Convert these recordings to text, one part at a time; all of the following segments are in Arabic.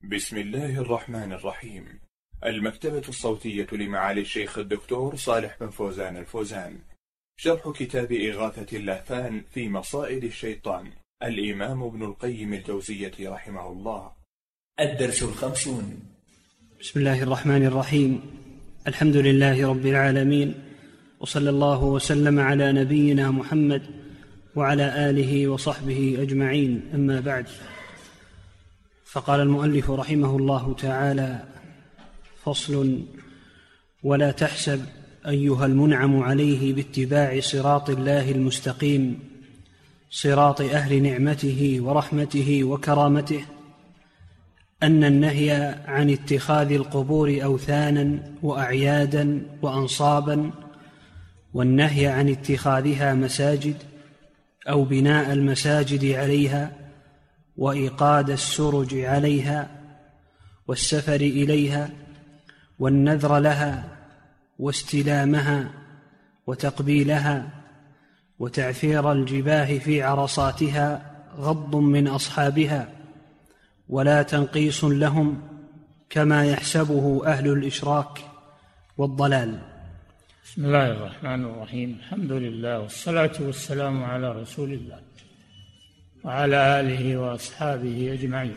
بسم الله الرحمن الرحيم. المكتبة الصوتية لمعالي الشيخ الدكتور صالح بن فوزان الفوزان. شرح كتاب إغاثة اللهفان في مصائد الشيطان، الإمام ابن القيم الجوزية رحمه الله. الدرس 50. بسم الله الرحمن الرحيم. الحمد لله رب العالمين، وصلى الله وسلم على نبينا محمد وعلى آله وصحبه أجمعين، أما بعد. فقال المؤلف رحمه الله تعالى: فصل: ولا تحسب أيها المنعم عليه باتباع صراط الله المستقيم، صراط أهل نعمته ورحمته وكرامته، أن النهي عن اتخاذ القبور أوثانا وأعيادا وأنصابا، والنهي عن اتخاذها مساجد أو بناء المساجد عليها وإيقاد السرج عليها والسفر إليها والنذر لها واستلامها وتقبيلها وتعفير الجباه في عرصاتها غض من أصحابها، ولا تنقيص لهم كما يحسبه أهل الإشراك والضلال. بسم الله الرحمن الرحيم. الحمد لله والصلاة والسلام على رسول الله وعلى آله وأصحابه أجمعين.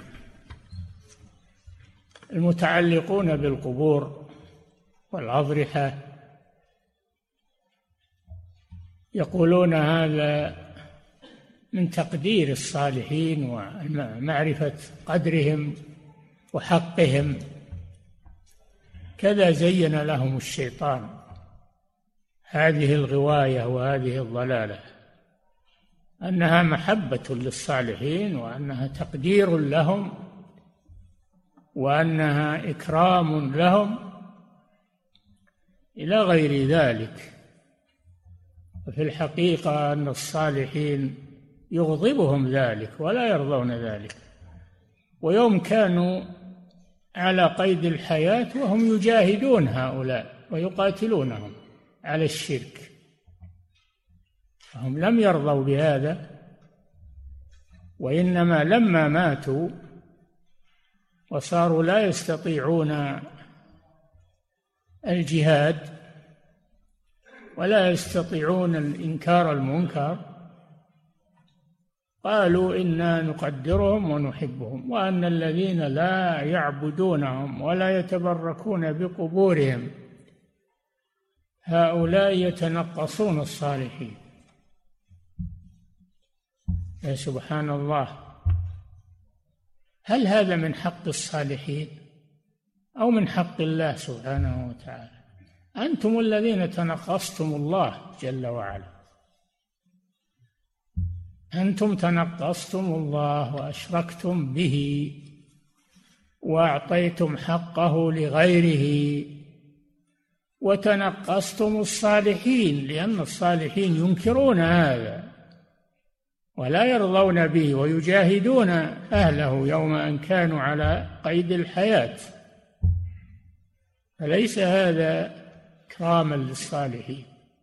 المتعلقون بالقبور والأضرحة يقولون هذا من تقدير الصالحين ومعرفة قدرهم وحقهم، كذا زين لهم الشيطان هذه الغواية وهذه الضلالة، أنها محبة للصالحين وأنها تقدير لهم وأنها إكرام لهم إلى غير ذلك. وفي الحقيقة أن الصالحين يغضبهم ذلك ولا يرضون ذلك، ويوم كانوا على قيد الحياة وهم يجاهدون هؤلاء ويقاتلونهم على الشرك، فهم لم يرضوا بهذا، وإنما لما ماتوا وصاروا لا يستطيعون الجهاد ولا يستطيعون إنكار المنكر، قالوا إنا نقدرهم ونحبهم، وأن الذين لا يعبدونهم ولا يتبركون بقبورهم هؤلاء يتنقصون الصالحين. يا سبحان الله، هل هذا من حق الصالحين أو من حق الله سبحانه وتعالى؟ أنتم الذين تنقصتم الله جل وعلا، أنتم تنقصتم الله وأشركتم به وأعطيتم حقه لغيره، وتنقصتم الصالحين، لأن الصالحين ينكرون هذا ولا يرضون به ويجاهدون أهله يوم أن كانوا على قيد الحياة، فليس هذا إكراما للصالحين.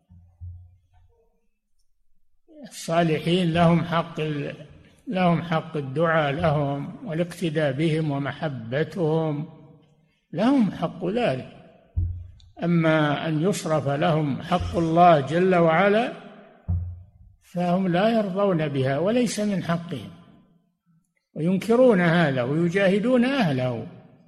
الصالحين لهم حق الدعاء لهم والاقتداء بهم ومحبتهم، لهم حق ذلك. أما أن يصرف لهم حق الله جل وعلا فهم لا يرضون بها وليس من حقهم، وينكرون هذا ويجاهدون أهله.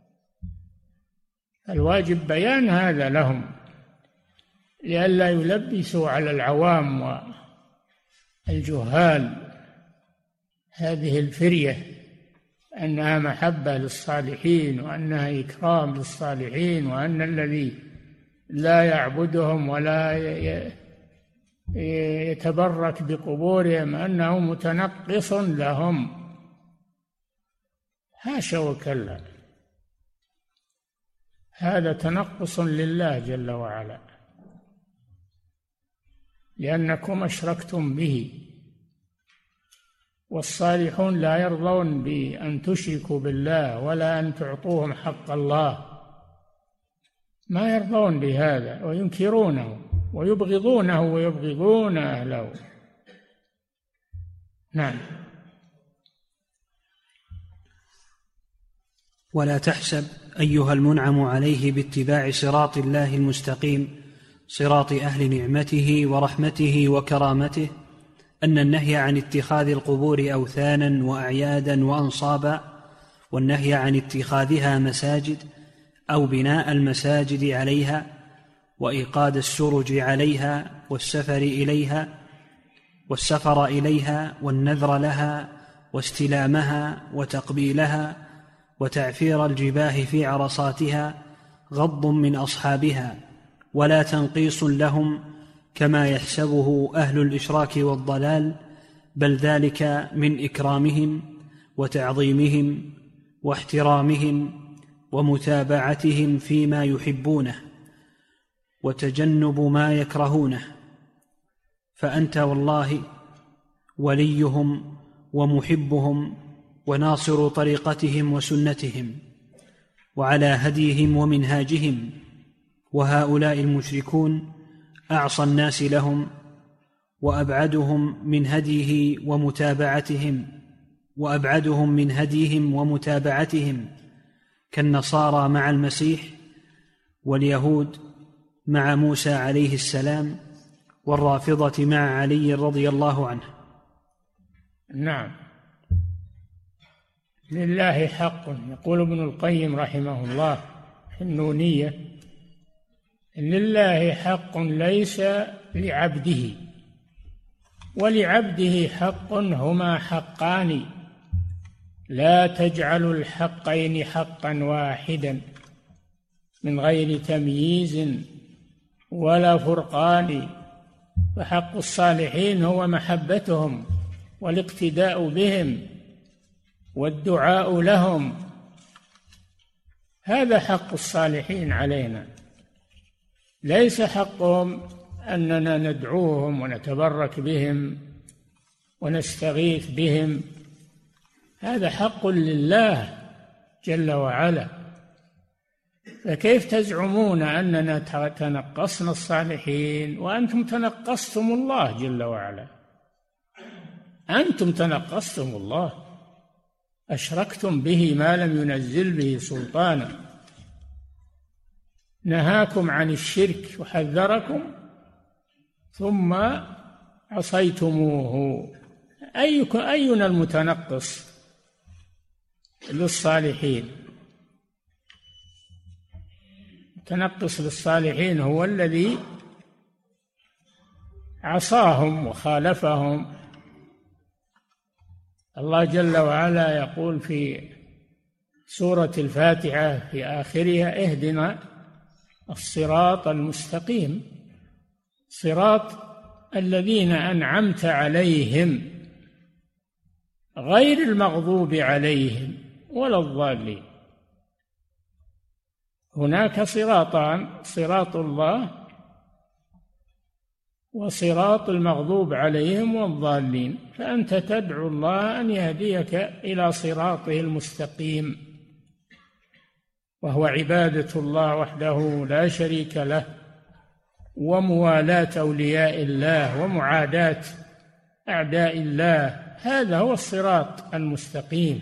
الواجب بيان هذا لهم لئلا يلبسوا على العوام والجهال هذه الفرية أنها محبة للصالحين وأنها إكرام للصالحين، وأن الذي لا يعبدهم ولا يتبرك بقبورهم أنه متنقص لهم. حاشا وكلا، هذا تنقص لله جل وعلا، لأنكم أشركتم به، والصالحون لا يرضون بأن تشركوا بالله ولا أن تعطوهم حق الله، ما يرضون بهذا وينكرونه ويبغضونه ويبغضون أهله. نعم. ولا تحسب أيها المنعم عليه باتباع صراط الله المستقيم صراط أهل نعمته ورحمته وكرامته أن النهي عن اتخاذ القبور أوثانا وأعيادا وأنصابا والنهي عن اتخاذها مساجد أو بناء المساجد عليها وإيقاد السرج عليها والسفر إليها والنذر لها واستلامها وتقبيلها وتعفير الجباه في عرصاتها غض من أصحابها ولا تنقيص لهم كما يحسبه أهل الإشراك والضلال، بل ذلك من إكرامهم وتعظيمهم واحترامهم ومتابعتهم فيما يحبونه وتجنب ما يكرهونه، فأنت والله وليهم ومحبهم وناصر طريقتهم وسنتهم وعلى هديهم ومنهاجهم، وهؤلاء المشركون أعصى الناس لهم وأبعدهم من هديهم ومتابعتهم كالنصارى مع المسيح واليهود مع موسى عليه السلام والرافضة مع علي رضي الله عنه. نعم، لله حق. يقول ابن القيم رحمه الله في النونية: لله حق ليس لعبده، ولعبده حق هما حقان، لا تجعلوا الحقين حقا واحدا من غير تمييز ولا فرقان. فحق الصالحين هو محبتهم والاقتداء بهم والدعاء لهم، هذا حق الصالحين علينا. ليس حقهم أننا ندعوهم ونتبرك بهم ونستغيث بهم، هذا حق لله جل وعلا. فكيف تزعمون أننا تنقصنا الصالحين وأنتم تنقصتم الله جل وعلا؟ أنتم تنقصتم الله، أشركتم به ما لم ينزل به سلطانا، نهاكم عن الشرك وحذركم ثم عصيتموه. أينا المتنقص للصالحين؟ المتنقص للصالحين هو الذي عصاهم وخالفهم. الله جل وعلا يقول في سورة الفاتحة في آخرها: اهدنا الصراط المستقيم، صراط الذين أنعمت عليهم غير المغضوب عليهم ولا الضالين. هناك صراطان: صراط الله وصراط المغضوب عليهم والضالين، فأنت تدعو الله أن يهديك إلى صراطه المستقيم، وهو عبادة الله وحده لا شريك له، وموالاة أولياء الله ومعاداة أعداء الله، هذا هو الصراط المستقيم.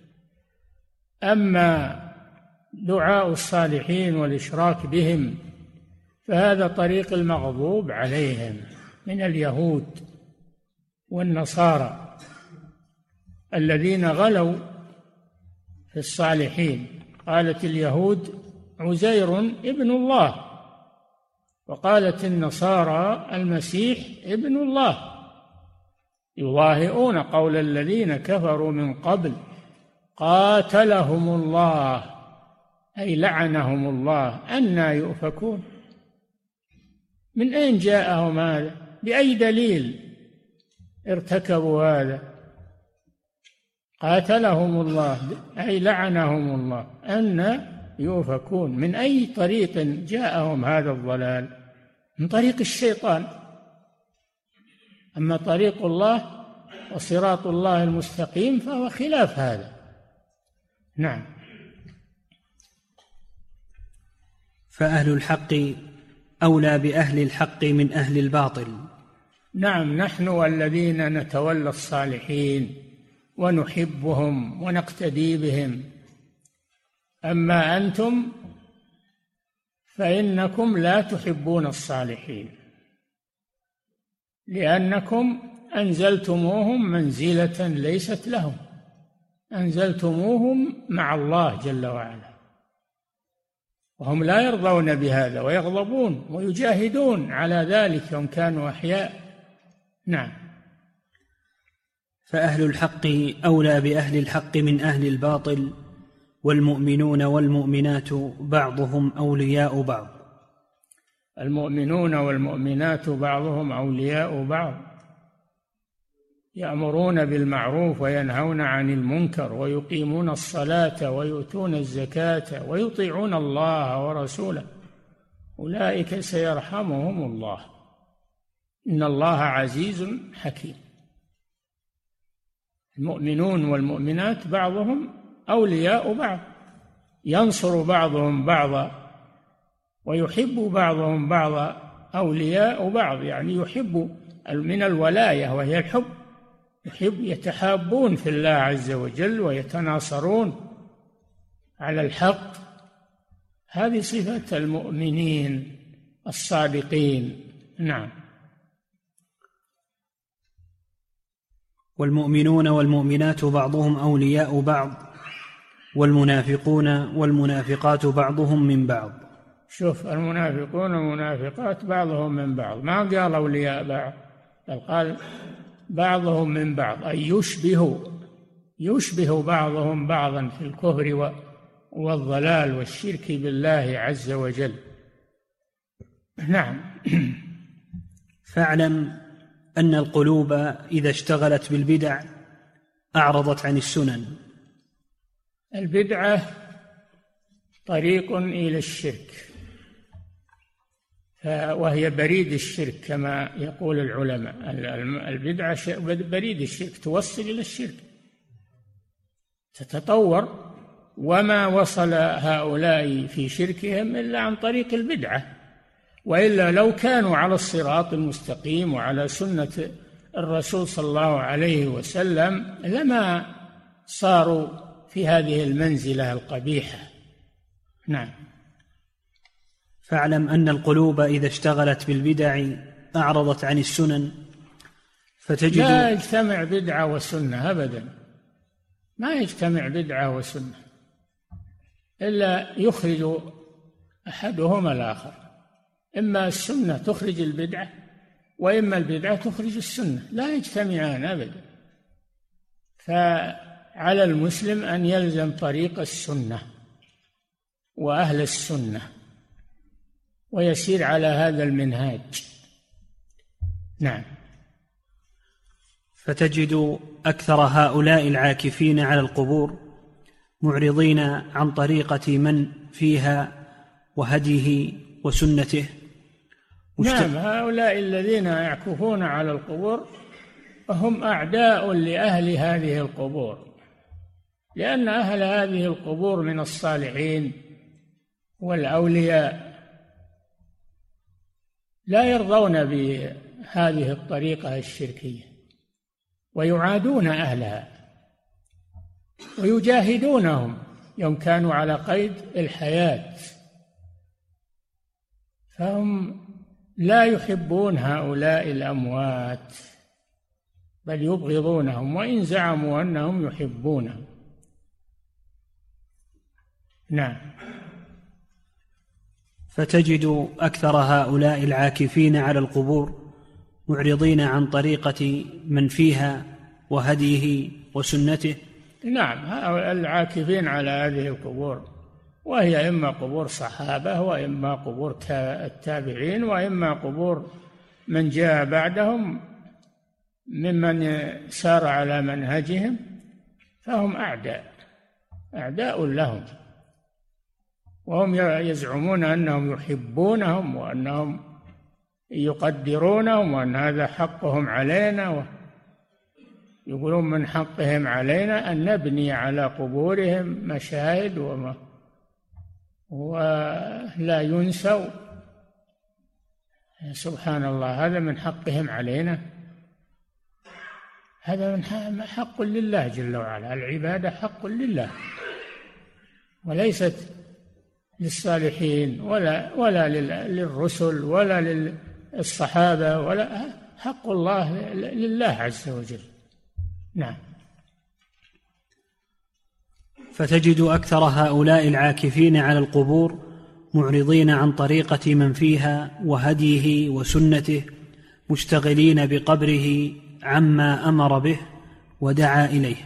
أما دعاء الصالحين والإشراك بهم فهذا طريق المغضوب عليهم من اليهود والنصارى الذين غلوا في الصالحين. قالت اليهود عزير ابن الله، وقالت النصارى المسيح ابن الله، يضاهئون قول الذين كفروا من قبل قاتلهم الله، أي لعنهم الله. أنى يؤفكون؟ من أين جاءهم هذا؟ بأي دليل ارتكبوا هذا؟ قاتلهم الله أي لعنهم الله. أنى يؤفكون؟ من أي طريق جاءهم هذا الضلال؟ من طريق الشيطان. أما طريق الله وصراط الله المستقيم فهو خلاف هذا. نعم. فأهل الحق أولى بأهل الحق من أهل الباطل. نعم، نحن الذين نتولى الصالحين ونحبهم ونقتدي بهم أما أنتم فإنكم لا تحبون الصالحين لأنكم أنزلتموهم منزلة ليست لهم، أنزلتموهم مع الله جل وعلا، وهم لا يرضون بهذا ويغضبون ويجاهدون على ذلك وإن كانوا أحياء. نعم. فأهل الحق أولى بأهل الحق من أهل الباطل، والمؤمنون والمؤمنات بعضهم أولياء بعض. المؤمنون والمؤمنات بعضهم أولياء بعض، يأمرون بالمعروف وينهون عن المنكر ويقيمون الصلاة ويؤتون الزكاة ويطيعون الله ورسوله، أولئك سيرحمهم الله، إن الله عزيز حكيم. المؤمنون والمؤمنات بعضهم أولياء بعض، ينصر بعضهم بعضا ويحب بعضهم بعضا، أولياء بعض يعني يحب من الولاية وهي الحب، يتحابون في الله عز وجل ويتناصرون على الحق. هذه صفة المؤمنين الصادقين. نعم. والمؤمنون والمؤمنات بعضهم أولياء بعض، والمنافقون والمنافقات بعضهم من بعض. شوف، المنافقون والمنافقات بعضهم من بعض، ما قال أولياء بعض، بل قال بعضهم من بعض، أي يشبه بعضهم بعضا في الكفر والضلال والشرك بالله عز وجل. نعم. فاعلم أن القلوب إذا اشتغلت بالبدع أعرضت عن السنن. البدعة طريق إلى الشرك، وهي بريد الشرك كما يقول العلماء. البدعة بريد الشرك، توصل إلى الشرك، تتطور، وما وصل هؤلاء في شركهم إلا عن طريق البدعة، وإلا لو كانوا على الصراط المستقيم وعلى سنة الرسول صلى الله عليه وسلم لما صاروا في هذه المنزلة القبيحة. نعم. فاعلم أن القلوب إذا اشتغلت بالبدع أعرضت عن السنن، فتجد لا يجتمع بدعة وسنة أبدا، ما يجتمع بدعة وسنة إلا يخرج أحدهما الآخر، إما السنة تخرج البدعة وإما البدعة تخرج السنة، لا يجتمعان أبدا. فعلى المسلم أن يلزم طريق السنة وأهل السنة ويسير على هذا المنهاج. نعم. فتجد أكثر هؤلاء العاكفين على القبور معرضين عن طريقة من فيها وهديه وسنته. نعم، هؤلاء الذين يعكفون على القبور هم أعداء لأهل هذه القبور، لأن أهل هذه القبور من الصالحين والأولياء لا يرضون بهذه الطريقة الشركية، ويعادون أهلها ويجاهدونهم يوم كانوا على قيد الحياة، فهم لا يحبون هؤلاء الأموات بل يبغضونهم وإن زعموا أنهم يحبونهم. نعم. فتجد أكثر هؤلاء العاكفين على القبور معرضين عن طريقة من فيها وهديه وسنته. نعم، هؤلاء العاكفين على هذه القبور، وهي إما قبور صحابة وإما قبور التابعين وإما قبور من جاء بعدهم ممن سار على منهجهم، فهم أعداء لهم، وهم يزعمون أنهم يحبونهم وأنهم يقدرونهم وأن هذا حقهم علينا، يقولون من حقهم علينا أن نبني على قبورهم مشاهد ولا ينسوا. سبحان الله، هذا من حقهم علينا، هذا من حق لله جل وعلا، العبادة حق لله، وليست للصالحين ولا للرسل ولا للصحابة، ولا حق الله لله عز وجل. نعم. فتجد أكثر هؤلاء العاكفين على القبور معرضين عن طريقة من فيها وهديه وسنته، مشتغلين بقبره عما أمر به ودعا إليه.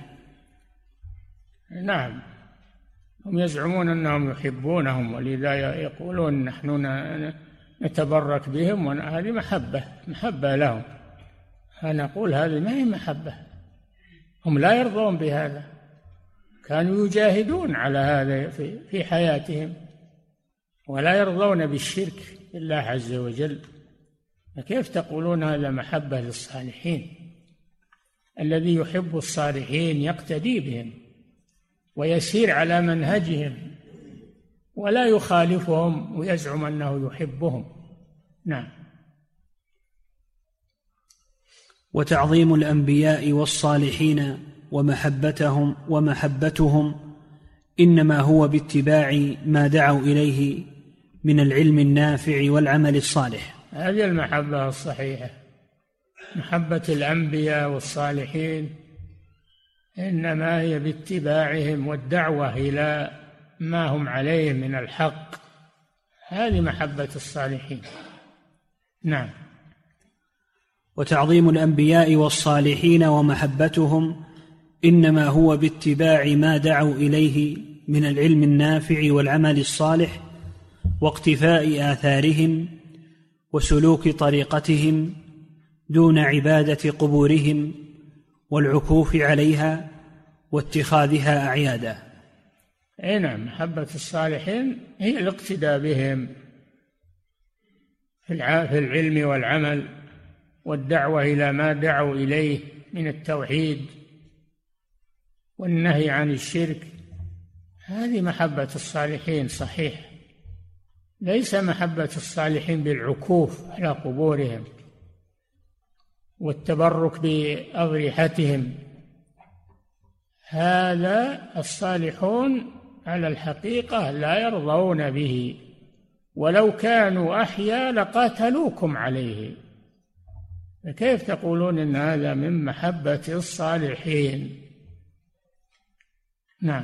نعم، هم يزعمون أنهم يحبونهم، ولذا يقولون نحن نتبرك بهم، وهذه محبة لهم. فنقول هذه ما هي محبة، هم لا يرضون بهذا، كانوا يجاهدون على هذا في حياتهم، ولا يرضون بالشرك بالله عز وجل. فكيف تقولون هذا محبة للصالحين؟ الذي يحب الصالحين يقتدي بهم ويسير على منهجهم ولا يخالفهم ويزعم أنه يحبهم. نعم. وتعظيم الأنبياء والصالحين ومحبتهم إنما هو باتباع ما دعوا إليه من العلم النافع والعمل الصالح. هذه المحبة الصحيحة، محبة الأنبياء والصالحين إنما هي باتباعهم والدعوة إلى ما هم عليه من الحق، هذه محبة الصالحين. نعم. وتعظيم الأنبياء والصالحين ومحبتهم إنما هو باتباع ما دعوا إليه من العلم النافع والعمل الصالح، واقتفاء آثارهم وسلوك طريقتهم دون عبادة قبورهم والعكوف عليها واتخاذها أعيادا. نعم، محبة الصالحين هي الاقتداء بهم في العلم والعمل والدعوة إلى ما دعوا إليه من التوحيد والنهي عن الشرك، هذه محبة الصالحين صحيح، ليس محبة الصالحين بالعكوف على قبورهم والتبرك بأضرحتهم. هذا الصالحون على الحقيقة لا يرضون به، ولو كانوا أحياء لقاتلوكم عليه. فكيف تقولون إن هذا من محبة الصالحين؟ نعم.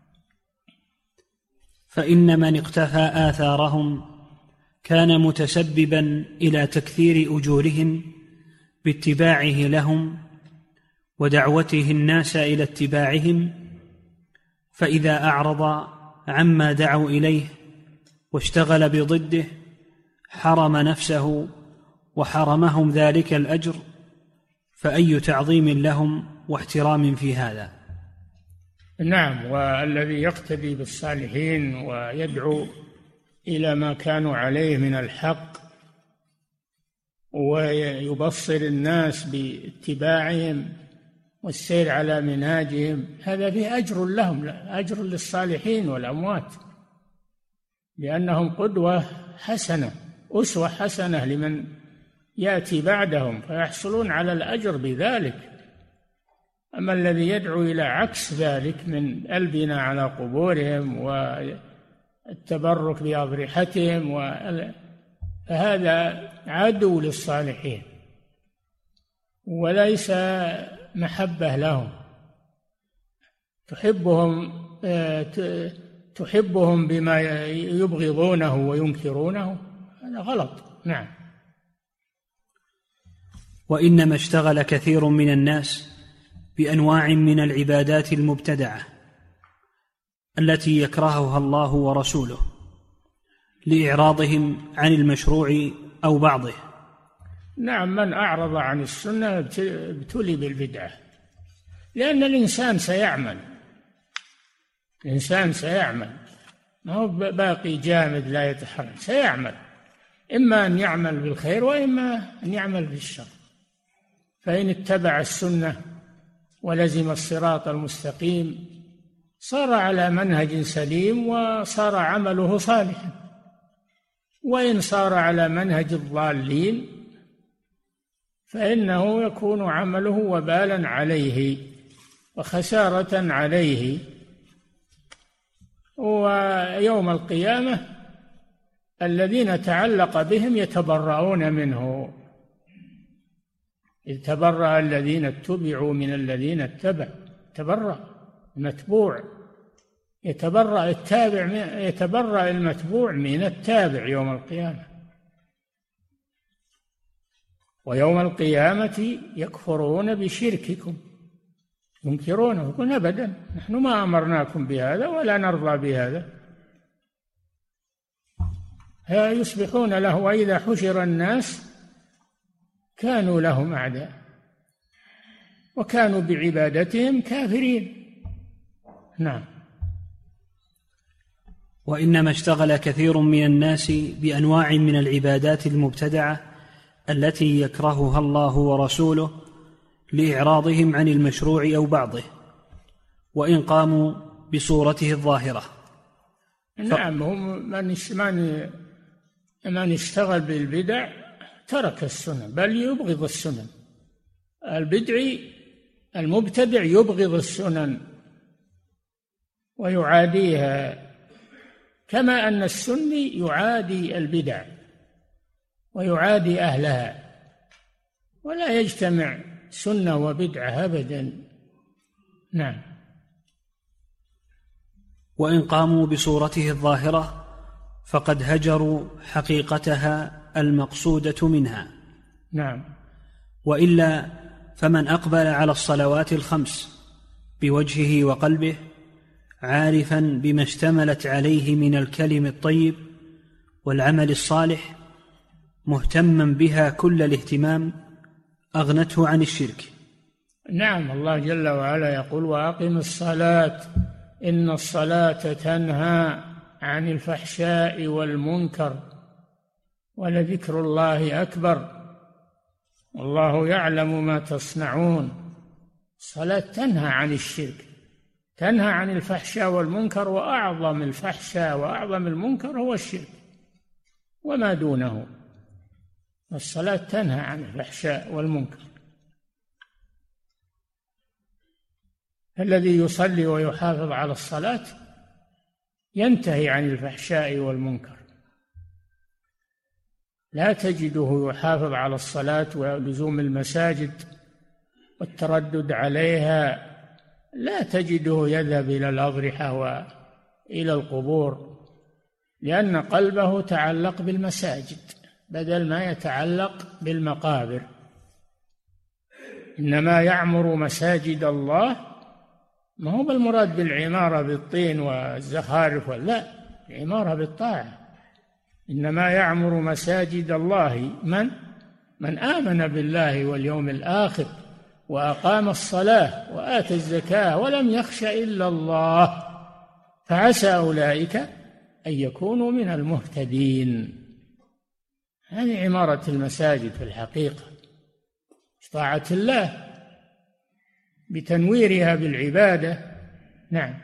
فإن من اقتفى آثارهم كان متسببا إلى تكثير أجورهم باتباعه لهم ودعوته الناس إلى اتباعهم، فإذا أعرض عما دعوا إليه واشتغل بضده حرم نفسه وحرمهم ذلك الأجر، فأي تعظيم لهم واحترام في هذا؟ نعم. والذي يقتدي بالصالحين ويدعو إلى ما كانوا عليه من الحق ويبصر الناس باتباعهم والسير على منهاجهم، هذا فيه أجر لهم، أجر للصالحين والأموات، لأنهم قدوة حسنة، أسوة حسنة لمن يأتي بعدهم، فيحصلون على الأجر بذلك. أما الذي يدعو إلى عكس ذلك من البناء على قبورهم والتبرك بأضرحتهم فهذا عدو للصالحين وليس محبة لهم. تحبهم بما يبغضونه وينكرونه، هذا غلط. نعم. وإنما اشتغل كثير من الناس بأنواع من العبادات المبتدعة التي يكرهها الله ورسوله لإعراضهم عن المشروع أو بعضه. نعم، من أعرض عن السنة ابتلي بالبدعة، لأن الإنسان سيعمل، ما هو باقي جامد لا يتحرك، سيعمل، إما أن يعمل بالخير وإما أن يعمل بالشر. فإن اتبع السنة ولزم الصراط المستقيم صار على منهج سليم وصار عمله صالحا، وإن صار على منهج الضالين فإنه يكون عمله وبالا عليه وخسارة عليه، ويوم القيامة الذين تعلق بهم يتبرؤون منه، إذ تبرأ الذين اتبعوا من الذين اتبعوا. تبرأ المتبوع، يتبرأ التابع، يتبرأ المتبوع من التابع يوم القيامة. ويوم القيامة يكفرون بشرككم، ينكرونه، يقولون أبدا نحن ما أمرناكم بهذا ولا نرضى بهذا. يصبحون له، وإذا حشر الناس كانوا لهم أعداء وكانوا بعبادتهم كافرين. نعم. وإنما اشتغل كثير من الناس بأنواع من العبادات المبتدعة التي يكرهها الله ورسوله لإعراضهم عن المشروع أو بعضه، وإن قاموا بصورته الظاهرة. نعم. هم من اشتغل بالبدع ترك السنن، بل يبغض السنن. البدعي المبتدع يبغض السنن ويعاديها، كما أن السني يعادي البدع ويعادي أهلها، ولا يجتمع سنة وبدعة أبدا. نعم. وإن قاموا بصورته الظاهرة فقد هجروا حقيقتها المقصودة منها. نعم. وإلا فمن أقبل على الصلوات الخمس بوجهه وقلبه عارفا بما اشتملت عليه من الكلم الطيب والعمل الصالح مهتما بها كل الاهتمام أغنته عن الشرك. نعم. الله جل وعلا يقول: وأقم الصلاة إن الصلاة تنهى عن الفحشاء والمنكر ولذكر الله أكبر والله يعلم ما تصنعون. الصلاة تنهى عن الشرك، تنهى عن الفحشاء والمنكر، وأعظم الفحشاء وأعظم المنكر هو الشرك وما دونه. الصلاة تنهى عن الفحشاء والمنكر. الذي يصلي ويحافظ على الصلاة ينتهي عن الفحشاء والمنكر. لا تجده يحافظ على الصلاة ولزوم المساجد والتردد عليها، لا تجده يذهب إلى الأضرحة وإلى القبور، لأن قلبه تعلق بالمساجد بدل ما يتعلق بالمقابر. إنما يعمر مساجد الله، ما هو بالمراد بالعمارة بالطين والزخارف، لا، العمارة بالطاعة. إنما يعمر مساجد الله من آمن بالله واليوم الآخر وأقام الصلاة وآتى الزكاة ولم يخش إلا الله، فعسى أولئك أن يكونوا من المهتدين. هذه عمارة المساجد في الحقيقة، طاعة الله بتنويرها بالعبادة. نعم.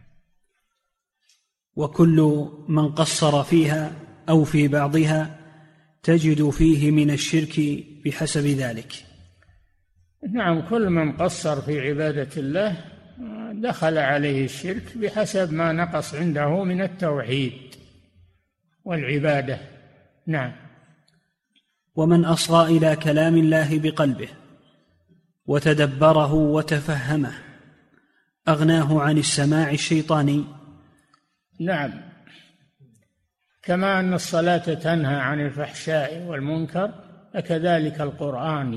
وكل من قصر فيها أو في بعضها تجد فيه من الشرك بحسب ذلك. نعم. كل من قصر في عبادة الله دخل عليه الشرك بحسب ما نقص عنده من التوحيد والعبادة. نعم. ومن أصغى إلى كلام الله بقلبه وتدبره وتفهمه أغناه عن السماع الشيطاني. نعم. كما أن الصلاة تنهى عن الفحشاء والمنكر، فكذلك القرآن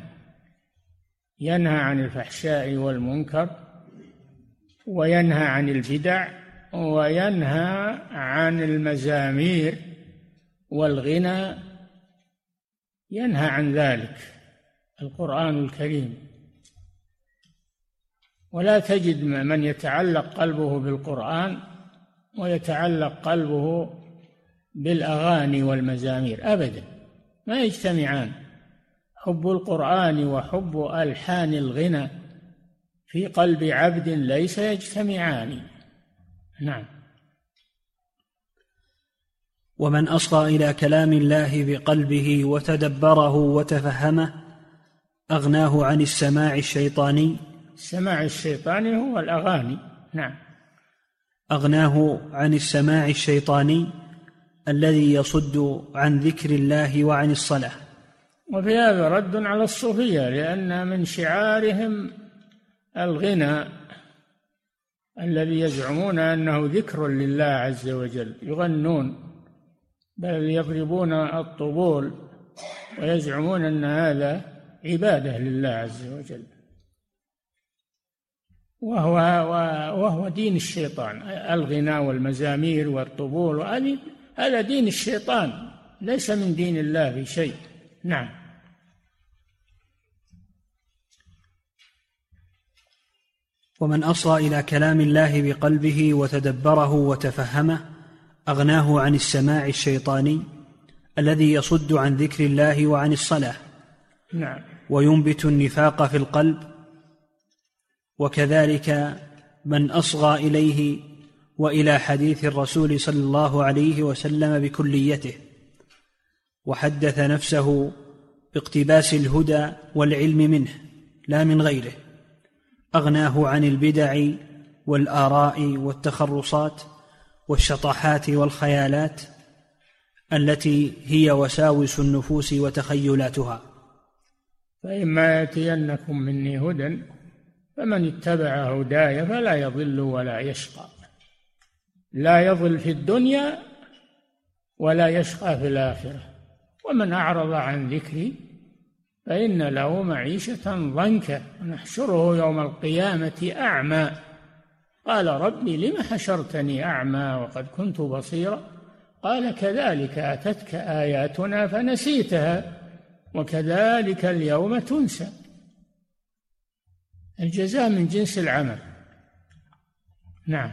ينهى عن الفحشاء والمنكر، وينهى عن البدع، وينهى عن المزامير والغنى، ينهى عن ذلك القرآن الكريم. ولا تجد من يتعلق قلبه بالقرآن ويتعلق قلبه بالأغاني والمزامير أبدا، ما يجتمعان. حب القرآن وحب ألحان الغنى في قلب عبد ليس يجتمعان. نعم. ومن أصغى إلى كلام الله بقلبه وتدبره وتفهمه أغناه عن السماع الشيطاني. السماع الشيطاني هو الأغاني. نعم. أغناه عن السماع الشيطاني الذي يصد عن ذكر الله وعن الصلاة. وفي هذا رد على الصوفية، لأن من شعارهم الغنى الذي يزعمون أنه ذكر لله عز وجل، يغنون بل يضربون الطبول ويزعمون أن هذا عبادة لله عز وجل، وهو دين الشيطان. الغنى والمزامير والطبول هذا دين الشيطان، ليس من دين الله في شيء. نعم. ومن أصغى إلى كلام الله بقلبه وتدبره وتفهمه أغناه عن السماع الشيطاني الذي يصد عن ذكر الله وعن الصلاة. نعم. وينبت النفاق في القلب. وكذلك من أصغى إليه وإلى حديث الرسول صلى الله عليه وسلم بكليته، وحدث نفسه باقتباس الهدى والعلم منه لا من غيره، أغناه عن البدع والآراء والتخرصات والشطحات والخيالات التي هي وساوس النفوس وتخيلاتها. فإما يأتينكم مني هدى فمن اتبع هداي فلا يضل ولا يشقى، لا يضل في الدنيا ولا يشقى في الآخرة. ومن أعرض عن ذكري فإن له معيشة ضنكا ونحشره يوم القيامة أعمى قال ربي لم حشرتني أعمى وقد كنت بصيرا قال كذلك أتتك آياتنا فنسيتها وكذلك اليوم تنسى. الجزاء من جنس العمل. نعم.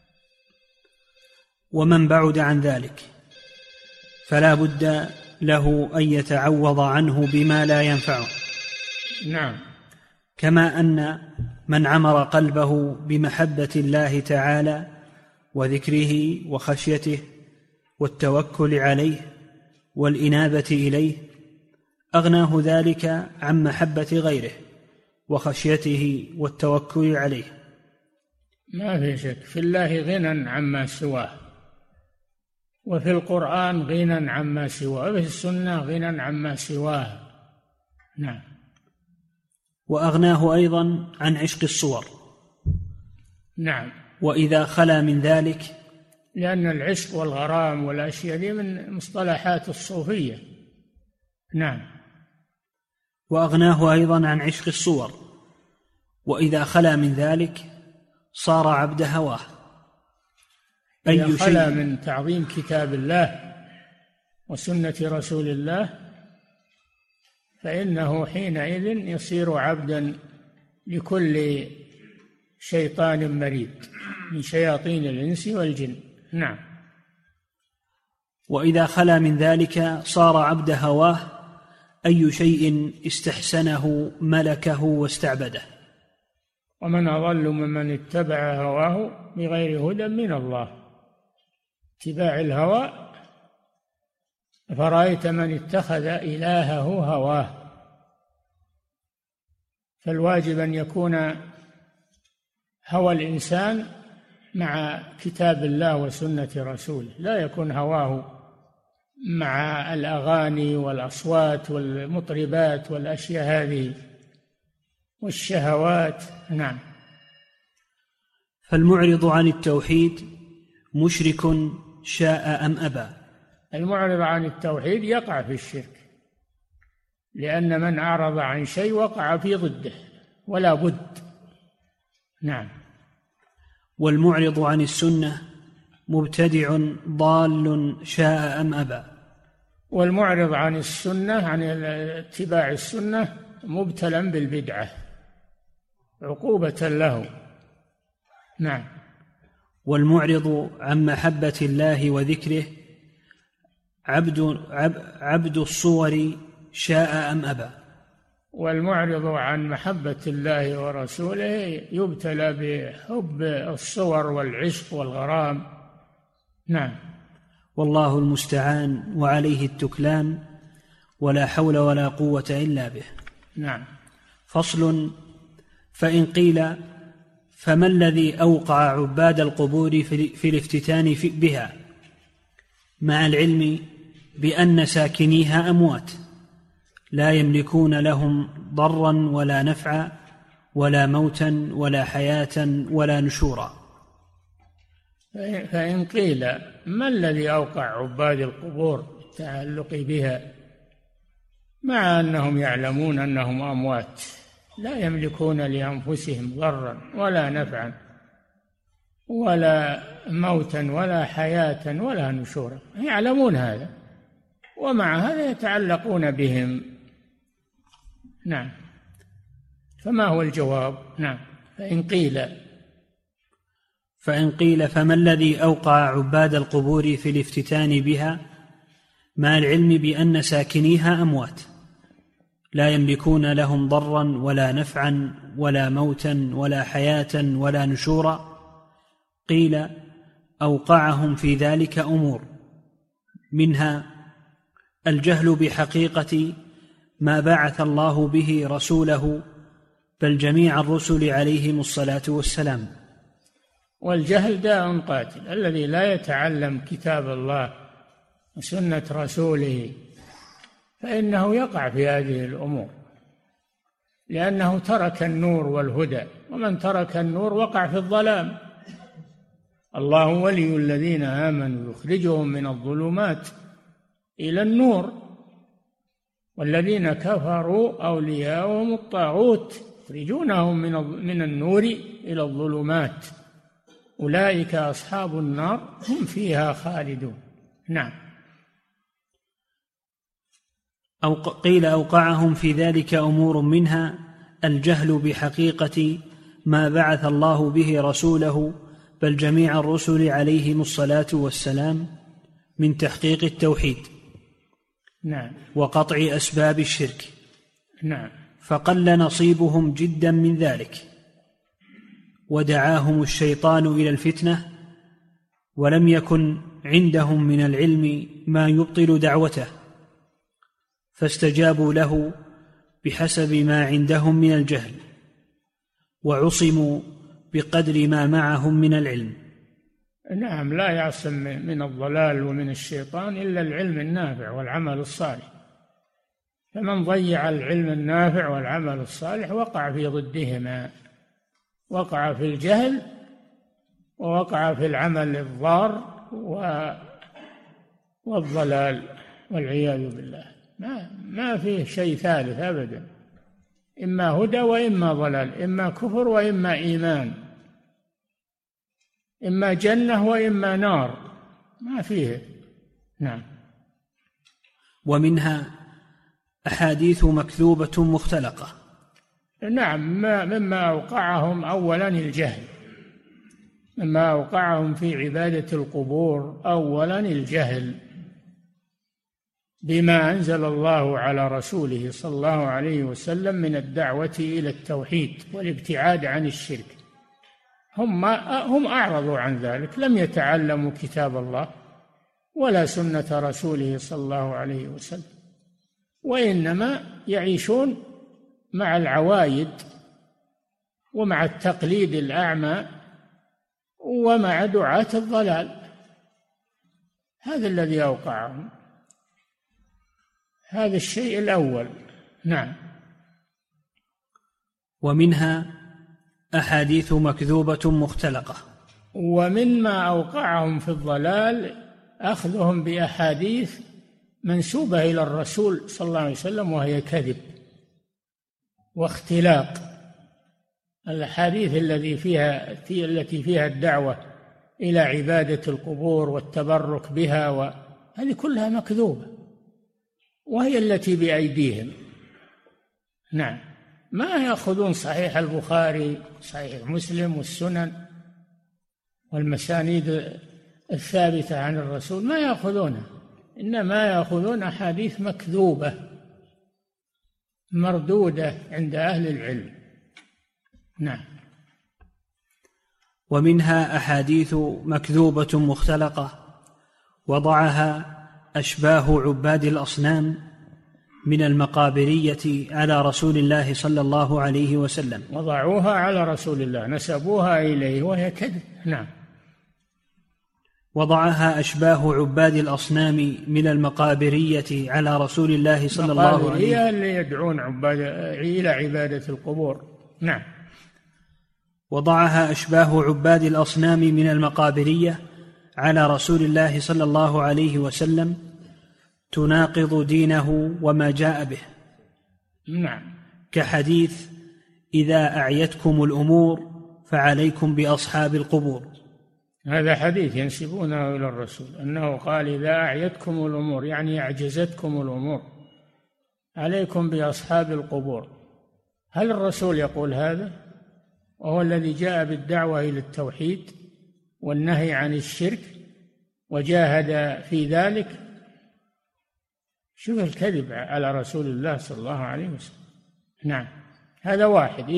ومن بعد عن ذلك فلا بد له أن يتعوض عنه بما لا ينفعه. نعم. كما أن من عمر قلبه بمحبة الله تعالى وذكره وخشيته والتوكل عليه والإنابة إليه أغناه ذلك عن محبة غيره وخشيته والتوكل عليه. ما في شك في الله غنى عما سواه، وفي القرآن غنى عما سواه، وفي السنة غنى عما سواه. نعم. وأغناه أيضا عن عشق الصور. نعم. وإذا خلا من ذلك، لأن العشق والغرام والأشياء دي من مصطلحات الصوفية. نعم. وأغناه أيضا عن عشق الصور، وإذا خلا من ذلك صار عبد هواه. إذا خلا من تعظيم كتاب الله وسنة رسول الله فإنه حينئذ يصير عبدا لكل شيطان مريد من شياطين الإنس والجن. نعم. وإذا خلا من ذلك صار عبد هواه، أي شيء استحسنه ملكه واستعبده. ومن أضل ممن اتبع هواه بغير هدى من الله. اتباع الهوى، فرأيت من اتخذ إلهه هواه. فالواجب أن يكون هوى الإنسان مع كتاب الله وسنة رسوله، لا يكون هواه مع الأغاني والأصوات والمطربات والأشياء هذه والشهوات. نعم. فالمعرض عن التوحيد مشرك شاء أم أبى. المعرض عن التوحيد يقع في الشرك، لأن من أعرض عن شيء وقع في ضده ولا بد. نعم. والمعرض عن السنة مبتدع ضال شاء أم أبى. والمعرض عن السنة عن اتباع السنة مبتلى بالبدعة عقوبة له. نعم. والمعرض عن محبة الله وذكره عبد الصور شاء أم أبى. والمعرض عن محبة الله ورسوله يبتلى بحب الصور والعشق والغرام. نعم. والله المستعان وعليه التكلان ولا حول ولا قوة إلا به. نعم. فصل. فإن قيل فما الذي أوقع عباد القبور في الافتتان بها مع العلم بأن ساكنيها أموات لا يملكون لهم ضرا ولا نفعا ولا موتا ولا حياة ولا نشورا؟ فإن قيل ما الذي أوقع عباد القبور التعلق بها مع أنهم يعلمون أنهم أموات لا يملكون لأنفسهم ضرا ولا نفعا ولا موتا ولا حياة ولا نشورا، يعلمون هذا ومع هذا يتعلقون بهم. نعم، فما هو الجواب؟ نعم، فإن قيل فما الذي أوقع عباد القبور في الافتتان بها مع العلم بأن ساكنيها أموات لا يملكون لهم ضرا ولا نفعا ولا موتا ولا حياة ولا نشورا؟ قيل أوقعهم في ذلك أمور، منها الجهل بحقيقة ما بعث الله به رسوله بل جميع الرسل عليهم الصلاة والسلام. والجهل داء قاتل، الذي لا يتعلم كتاب الله وسنة رسوله فإنه يقع في هذه الأمور، لأنه ترك النور والهدى، ومن ترك النور وقع في الظلام. الله ولي الذين آمنوا يخرجهم من الظلمات إلى النور، والذين كفروا أولياؤهم الطاغوت يخرجونهم من النور إلى الظلمات أولئك أصحاب النار هم فيها خالدون. نعم. قيل أوقعهم في ذلك أمور، منها الجهل بحقيقة ما بعث الله به رسوله بل جميع الرسل عليهم الصلاة والسلام من تحقيق التوحيد. نعم. وقطع أسباب الشرك. نعم. فقل نصيبهم جدا من ذلك، ودعاهم الشيطان إلى الفتنة، ولم يكن عندهم من العلم ما يبطل دعوته، فاستجابوا له بحسب ما عندهم من الجهل، وعصموا بقدر ما معهم من العلم. نعم، لا يعصم من الضلال ومن الشيطان إلا العلم النافع والعمل الصالح، فمن ضيع العلم النافع والعمل الصالح وقع في ضدهما، وقع في الجهل ووقع في العمل الضار والضلال والعياذ بالله. ما فيه شيء ثالث أبدا، إما هدى وإما ضلال، إما كفر وإما إيمان، إما جنة وإما نار، ما فيه. نعم. ومنها أحاديث مكذوبة مختلقة. نعم، مما أوقعهم أولا الجهل، مما أوقعهم في عبادة القبور أولا الجهل بما أنزل الله على رسوله صلى الله عليه وسلم من الدعوة إلى التوحيد والابتعاد عن الشرك. هم أعرضوا عن ذلك، لم يتعلموا كتاب الله ولا سنة رسوله صلى الله عليه وسلم، وإنما يعيشون مع العوايد ومع التقليد الأعمى ومع دعاة الضلال. هذا الذي أوقعهم، هذا الشيء الأول. نعم. ومنها أحاديث مكذوبة مختلقة. ومما أوقعهم في الضلال أخذهم بأحاديث منسوبة إلى الرسول صلى الله عليه وسلم وهي كذب واختلاق. الأحاديث التي فيها الدعوة إلى عبادة القبور والتبرك بها هذه كلها مكذوبة، وهي التي بأيديهم. نعم، ما يأخذون صحيح البخاري صحيح مسلم والسنن والمسانيد الثابتة عن الرسول، ما يأخذونها، إنما يأخذون أحاديث مكذوبة مردودة عند أهل العلم. نعم. ومنها أحاديث مكذوبة مختلقة وضعها أشباه عباد الأصنام من المقابرية على رسول الله صلى الله عليه وسلم. وضعوها على رسول الله، نسبوها إليه وهي كذب. نعم. وضعها أشباه عباد الأصنام من المقابرية على رسول الله صلى الله عليه وسلم. المقابرية اللي يدعون إلى عبادة القبور. نعم. وضعها أشباه عباد الأصنام من المقابرية على رسول الله صلى الله عليه وسلم تناقض دينه وما جاء به. نعم. كحديث إذا أعيتكم الأمور فعليكم بأصحاب القبور. هذا حديث ينسبونه إلى الرسول أنه قال إذا أعيتكم الأمور، يعني أعجزتكم الأمور، عليكم بأصحاب القبور. هل الرسول يقول هذا وهو الذي جاء بالدعوة إلى التوحيد والنهي عن الشرك وجاهد في ذلك؟ شوف الكذب على رسول الله صلى الله عليه وسلم. نعم. هذا واحد.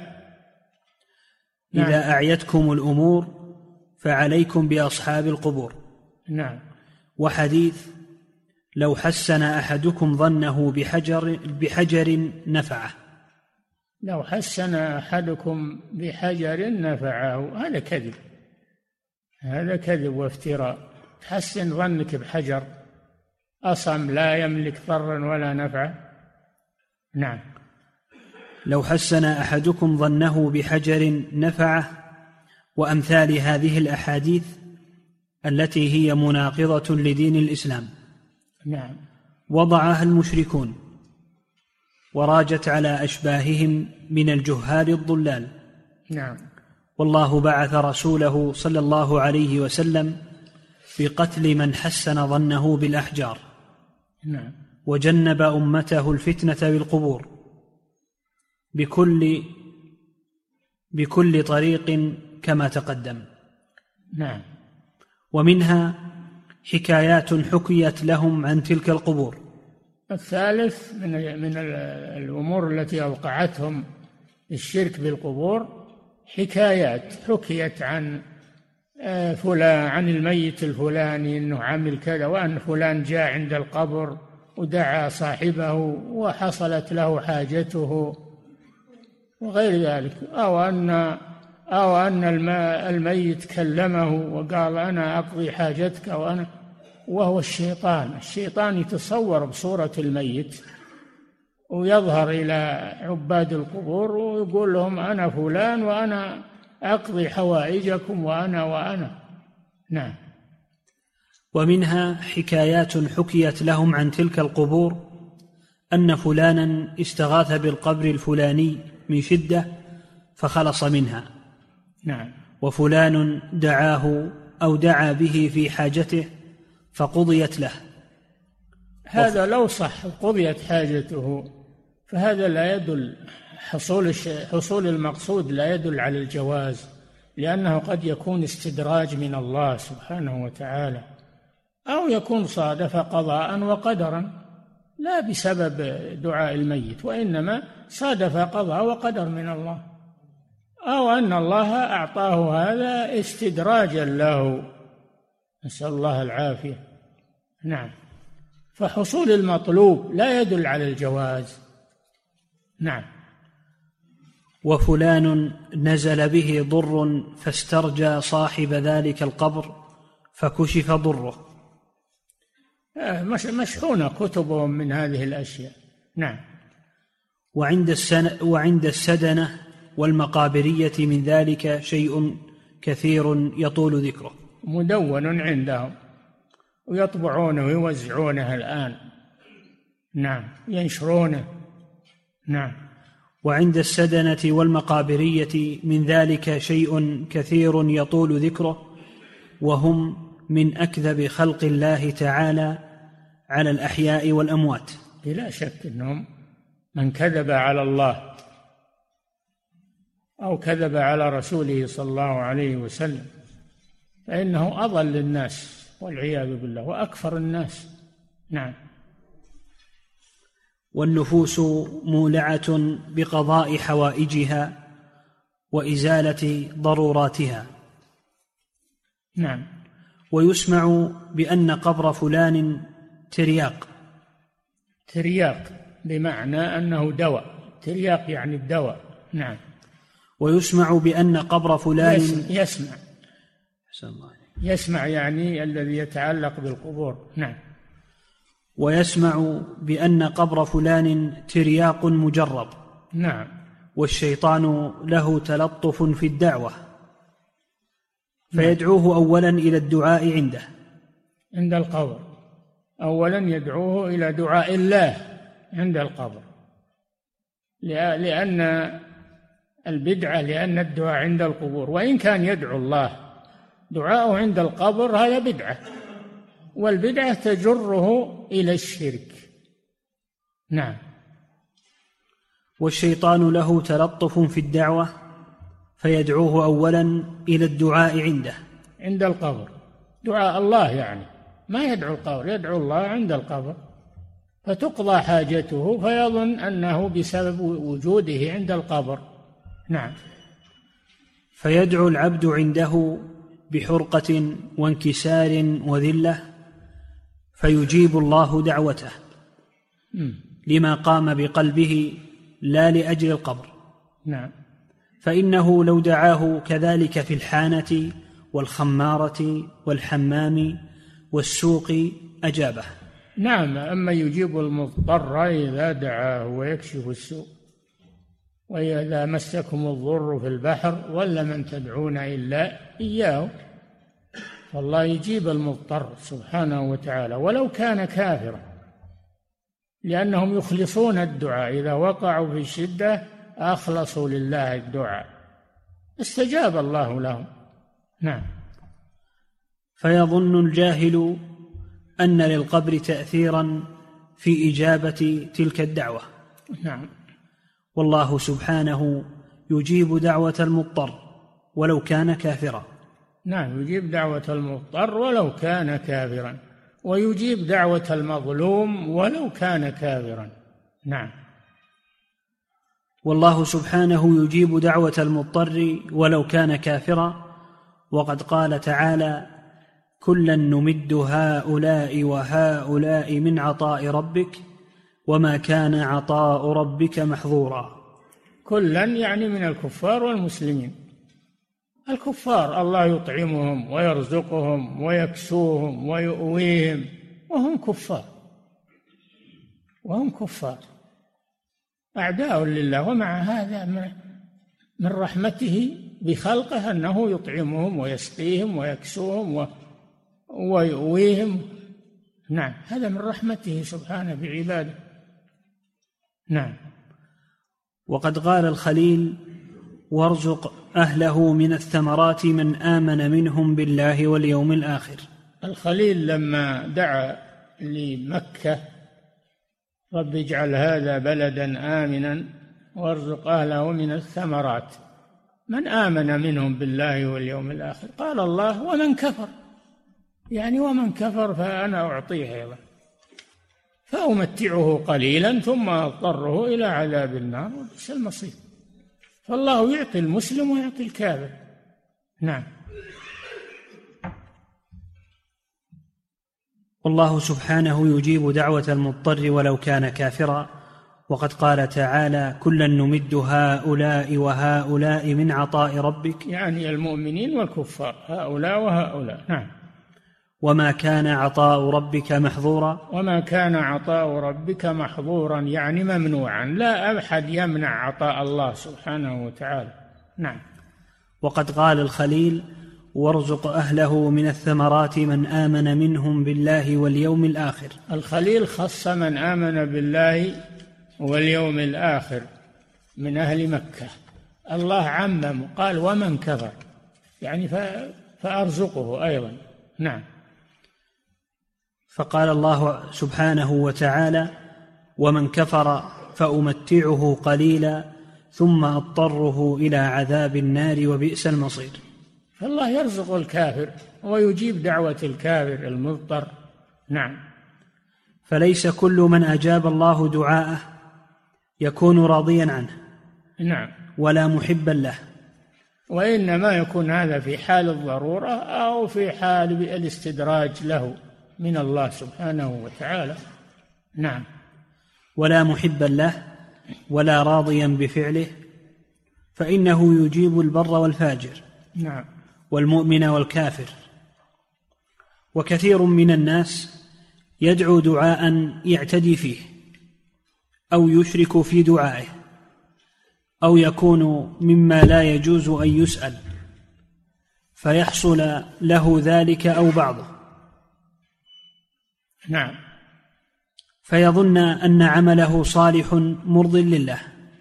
إذا أعيتكم الأمور فعليكم بأصحاب القبور. نعم. وحديث لو حسن أحدكم ظنه بحجر نفعه. لو حسن أحدكم بحجر نفعه، هذا كذب، هذا كذب وافتراء. تحسن ظنك بحجر أصم لا يملك ضرا ولا نفعا. نعم. لو حسن أحدكم ظنه بحجر نفعه، وأمثال هذه الأحاديث التي هي مناقضة لدين الإسلام. نعم. وضعها المشركون وراجت على أشباههم من الجهال الضلال. نعم. والله بعث رسوله صلى الله عليه وسلم بقتل من حسن ظنه بالأحجار. نعم. وجنب أمته الفتنة بالقبور بكل طريق كما تقدم. نعم. ومنها حكايات حكيت لهم عن تلك القبور. الثالث من الأمور التي أوقعتهم الشرك بالقبور حكايات حكيت عن فلان، عن الميت الفلاني أنه عمل كذا، وأن فلان جاء عند القبر ودعا صاحبه وحصلت له حاجته وغير ذلك، أو أن الميت كلمه وقال أنا أقضي حاجتك وهو الشيطان يتصور بصورة الميت ويظهر إلى عباد القبور ويقول لهم أنا فلان وأنا أقضي حوائجكم وأنا. نعم. ومنها حكايات حكيت لهم عن تلك القبور أن فلانا استغاث بالقبر الفلاني من شدة فخلص منها. نعم. وفلان دعاه أو دعا به في حاجته فقضيت له. هذا لو صح قضيت حاجته فهذا لا يدل، حصول المقصود لا يدل على الجواز، لأنه قد يكون استدراج من الله سبحانه وتعالى، أو يكون صادف قضاء وقدرا لا بسبب دعاء الميت، وإنما صادف قضاء وقدر من الله، أو أن الله أعطاه هذا استدراجا له، نسأل الله العافية. نعم. فحصول المطلوب لا يدل على الجواز. نعم. وفلان نزل به ضر فاسترجى صاحب ذلك القبر فكشف ضره. مشحونة كتبهم من هذه الأشياء. نعم. وعند السدنة والمقابرية من ذلك شيء كثير يطول ذكره. مدون عندهم ويطبعونه ويوزعونه الآن. نعم. ينشرونه. نعم. وعند السدنة والمقابرية من ذلك شيء كثير يطول ذكره، وهم من أكذب خلق الله تعالى على الأحياء والأموات. بلا شك أنهم من كذب على الله أو كذب على رسوله صلى الله عليه وسلم فإنه أضل الناس والعياذ بالله وأكفر الناس. نعم. والنفوس مولعة بقضاء حوائجها وإزالة ضروراتها. نعم. ويسمع بأن قبر فلان ترياق. بمعنى أنه دواء، ترياق يعني الدواء. نعم. ويسمع بأن قبر فلان يسمع يعني الذي يتعلق بالقبور. نعم. ويسمع بأن قبر فلان ترياق مجرب. نعم. والشيطان له تلطف في الدعوة فيدعوه أولا إلى الدعاء عنده عند القبر. أولا يدعوه إلى دعاء الله عند القبر، لأن البدعة لأن الدعاء عند القبور، وإن كان يدعو الله دعاءه عند القبر هذا بدعة، والبدعة تجره إلى الشرك. نعم. والشيطان له تلطف في الدعوة فيدعوه أولا إلى الدعاء عنده عند القبر، دعاء الله يعني، ما يدعو القبر، يدعو الله عند القبر، فتقضى حاجته فيظن أنه بسبب وجوده عند القبر. نعم. فيدعو العبد عنده بحرقة وانكسار وذلة فيجيب الله دعوته لما قام بقلبه لا لأجل القبر. نعم. فإنه لو دعاه كذلك في الحانة والخمارة والحمام والسوق أجابه. نعم. أما يجيب المضطر إذا دعاه ويكشف السوء، وإذا مسكم الضر في البحر ولا من تدعون إلا إياه، فالله يجيب المضطر سبحانه وتعالى ولو كان كافرا، لأنهم يخلصون الدعاء، إذا وقعوا في الشدة أخلصوا لله الدعاء استجاب الله لهم. نعم. فيظن الجاهل أن للقبر تأثيرا في إجابة تلك الدعوة. نعم. والله سبحانه يجيب دعوة المضطر ولو كان كافرا. نعم، يجيب دعوة المضطر ولو كان كافرا، ويجيب دعوة المظلوم ولو كان كافرا. نعم. والله سبحانه يجيب دعوة المضطر ولو كان كافرا، وقد قال تعالى: كلا نمد هؤلاء وهؤلاء من عطاء ربك وما كان عطاء ربك محظورا. كلا يعني من الكفار والمسلمين. الكفار الله يطعمهم ويرزقهم ويكسوهم ويؤويهم وهم كفار أعداء لله، ومع هذا من رحمته بخلقه أنه يطعمهم ويسقيهم ويكسوهم ويؤويهم. نعم، هذا من رحمته سبحانه بعباده. نعم. وقد قال الخليل: وارزق أهله من الثمرات من آمن منهم بالله واليوم الآخر. الخليل لما دعا لمكة: رب اجعل هذا بلدا آمنا وارزق أهله من الثمرات من آمن منهم بالله واليوم الآخر، قال الله: ومن كفر، يعني ومن كفر فأنا أعطيه أيضا، فأمتعه قليلا ثم أضطره إلى عذاب النار وبئس المصير. فالله يعطي المسلم ويعطي الكافر. نعم. والله سبحانه يجيب دعوة المضطر ولو كان كافرا، وقد قال تعالى: كلا نمد هؤلاء وهؤلاء من عطاء ربك، يعني المؤمنين والكفار، هؤلاء وهؤلاء. نعم. وما كان عطاء ربك محظورا. وما كان عطاء ربك محظورا يعني ممنوعا، لا أحد يمنع عطاء الله سبحانه وتعالى. نعم. وقد قال الخليل: وارزق أهله من الثمرات من آمن منهم بالله واليوم الآخر. الخليل خص من آمن بالله واليوم الآخر من أهل مكة، الله عمم قال: ومن كفر، يعني فأرزقه أيضا. نعم. فقال الله سبحانه وتعالى: ومن كفر فأمتعه قليلا ثم أضطره إلى عذاب النار وبئس المصير. فالله يرزق الكافر ويجيب دعوة الكافر المضطر. نعم. فليس كل من أجاب الله دعاءه يكون راضيا عنه، نعم، ولا محبا له، وإنما يكون هذا في حال الضرورة أو في حال الاستدراج له من الله سبحانه وتعالى. نعم. ولا محبا له ولا راضيا بفعله، فإنه يجيب البر والفاجر نعم والمؤمن والكافر. وكثير من الناس يدعو دعاء يعتدي فيه أو يشرك في دعائه أو يكون مما لا يجوز أن يسأل، فيحصل له ذلك أو بعضه، نعم، فيظن أن عمله صالح مرض لله،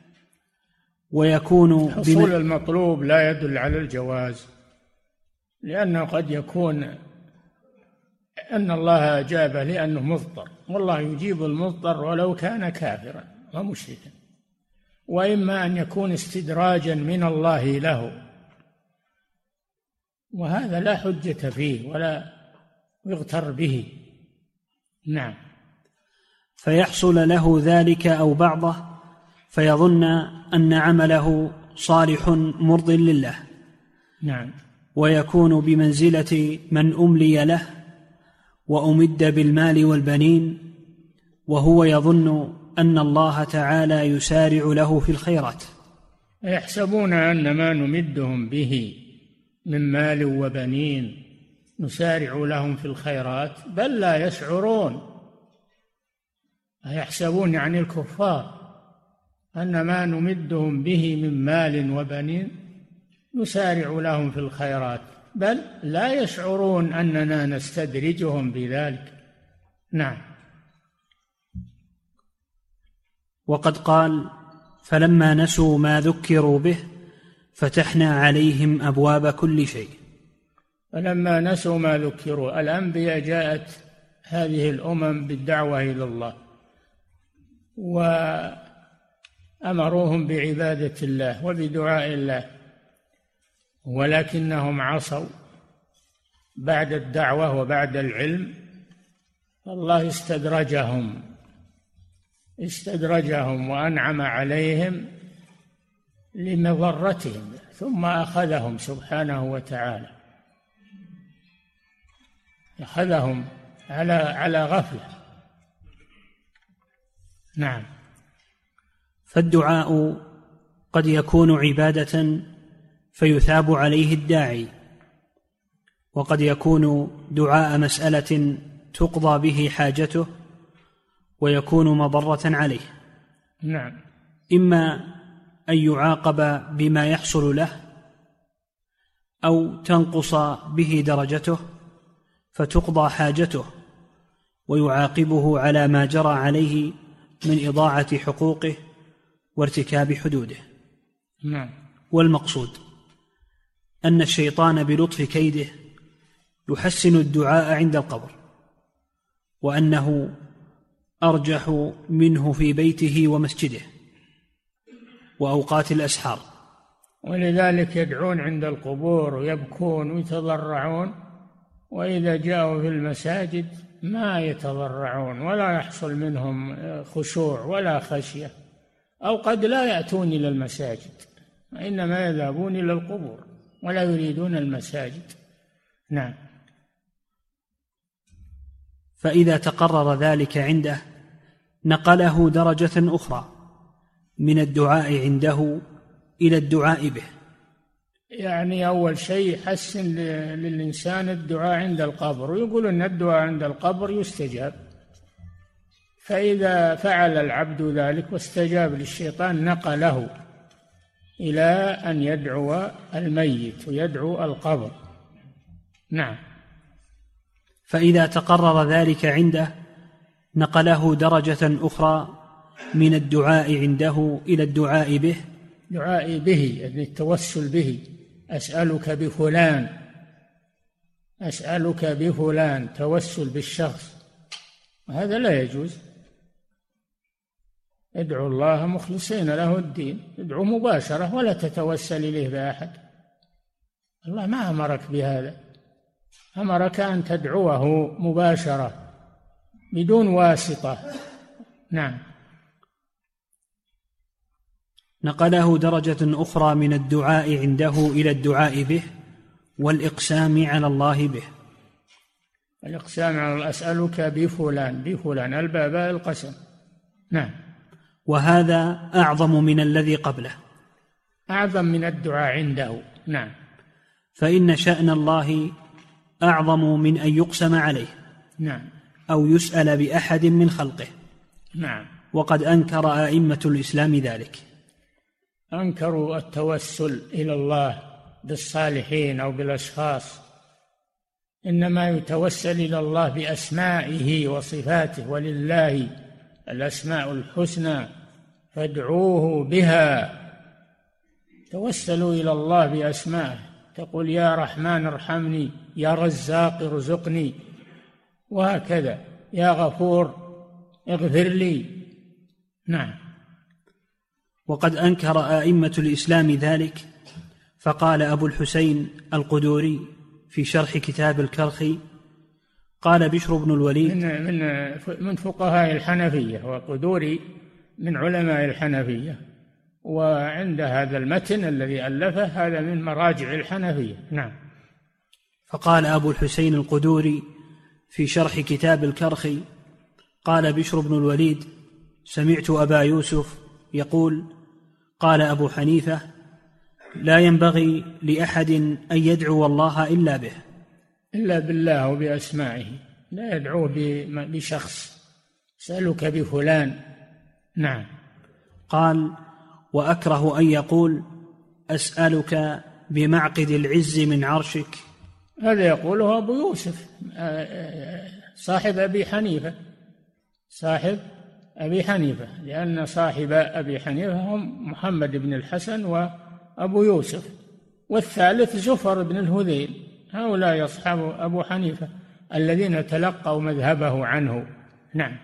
ويكون حصول المطلوب لا يدل على الجواز، لأنه قد يكون أن الله أجابه لأنه مضطر، والله يجيب المضطر ولو كان كافرا ومشركا، وإما أن يكون استدراجا من الله له، وهذا لا حجة فيه ولا يغتر به. نعم. فيحصل له ذلك أو بعضه، فيظن أن عمله صالح مرض لله، نعم، ويكون بمنزلة من أملي له وأمد بالمال والبنين، وهو يظن أن الله تعالى يسارع له في الخيرات. يحسبون أن ما نمدهم به من مال وبنين نسارع لهم في الخيرات، بل لا يشعرون. يحسبون يعني الكفار أن ما نمدهم به من مال وبنين نسارع لهم في الخيرات، بل لا يشعرون أننا نستدرجهم بذلك. نعم. وقد قال: فلما نسوا ما ذكروا به فتحنا عليهم أبواب كل شيء. فلما نسوا ما ذكروا، الأنبياء جاءت هذه الأمم بالدعوة إلى الله وأمروهم بعبادة الله وبدعاء الله، ولكنهم عصوا بعد الدعوة وبعد العلم، الله استدرجهم وأنعم عليهم لمضرتهم، ثم أخذهم سبحانه وتعالى، أخذهم على غفلة. نعم. فالدعاء قد يكون عبادة فيثاب عليه الداعي، وقد يكون دعاء مسألة تقضى به حاجته ويكون مضرة عليه. نعم. إما أن يعاقب بما يحصل له، أو تنقص به درجته فتقضى حاجته ويعاقبه على ما جرى عليه من إضاعة حقوقه وارتكاب حدوده. نعم. والمقصود أن الشيطان بلطف كيده يحسن الدعاء عند القبر، وأنه أرجح منه في بيته ومسجده وأوقات الأسحار، ولذلك يدعون عند القبور ويبكون ويتضرعون، وإذا جاءوا في المساجد ما يتضرعون ولا يحصل منهم خشوع ولا خشية، أو قد لا يأتون إلى المساجد، إنما يذهبون إلى القبور ولا يريدون المساجد. نعم. فإذا تقرر ذلك عنده نقله درجة أخرى من الدعاء عنده إلى الدعاء به. يعني أول شيء يحسن للإنسان الدعاء عند القبر، ويقول أن الدعاء عند القبر يستجاب، فإذا فعل العبد ذلك واستجاب للشيطان نقله إلى أن يدعو الميت ويدعو القبر. نعم. فإذا تقرر ذلك عنده نقله درجة أخرى من الدعاء عنده إلى الدعاء به. دعاء به يعني التوسل به، أسألك بفلان، أسألك بفلان، توسل بالشخص، هذا لا يجوز. ادعوا الله مخلصين له الدين، ادعوا مباشرة ولا تتوسل إليه بأحد. الله ما أمرك بهذا، أمرك أن تدعوه مباشرة بدون واسطة. نعم. نقله درجة أخرى من الدعاء عنده إلى الدعاء به والإقسام على الله به. الإقسام على أسألك بفلان، بفلان الباب القسم. نعم. وهذا أعظم من الذي قبله، أعظم من الدعاء عنده. نعم. فإن شأن الله أعظم من أن يقسم عليه نعم. أو يسأل بأحد من خلقه. نعم. وقد أنكر أئمة الإسلام ذلك، أنكروا التوسل إلى الله بالصالحين أو بالأشخاص، إنما يتوسل إلى الله بأسمائه وصفاته، ولله الأسماء الحسنى فادعوه بها. توسلوا إلى الله بأسمائه، تقول يا رحمن ارحمني، يا رزاق ارزقني، وهكذا، يا غفور اغفر لي. نعم. وقد أنكر أئمة الإسلام ذلك، فقال أبو الحسين القدوري في شرح كتاب الكرخي، قال بشر بن الوليد من فقهاء الحنفية، وقدوري من علماء الحنفية، وعند هذا المتن الذي ألفه هذا من مراجع الحنفية. نعم. فقال أبو الحسين القدوري في شرح كتاب الكرخي، قال بشر بن الوليد: سمعت أبا يوسف يقول: قال أبو حنيفة: لا ينبغي لأحد أن يدعو الله إلا به، إلا بالله وبأسمائه، لا يدعوه بشخص، سألك بفلان. نعم. قال: وأكره أن يقول: أسألك بمعقد العز من عرشك. هذا يقوله أبو يوسف صاحب أبي حنيفة، صاحب أبي حنيفة، لأن صاحب أبي حنيفة هم محمد بن الحسن وأبو يوسف، والثالث زفر بن الهذيل. هؤلاء أصحاب أبو حنيفة الذين تلقوا مذهبه عنه. نعم.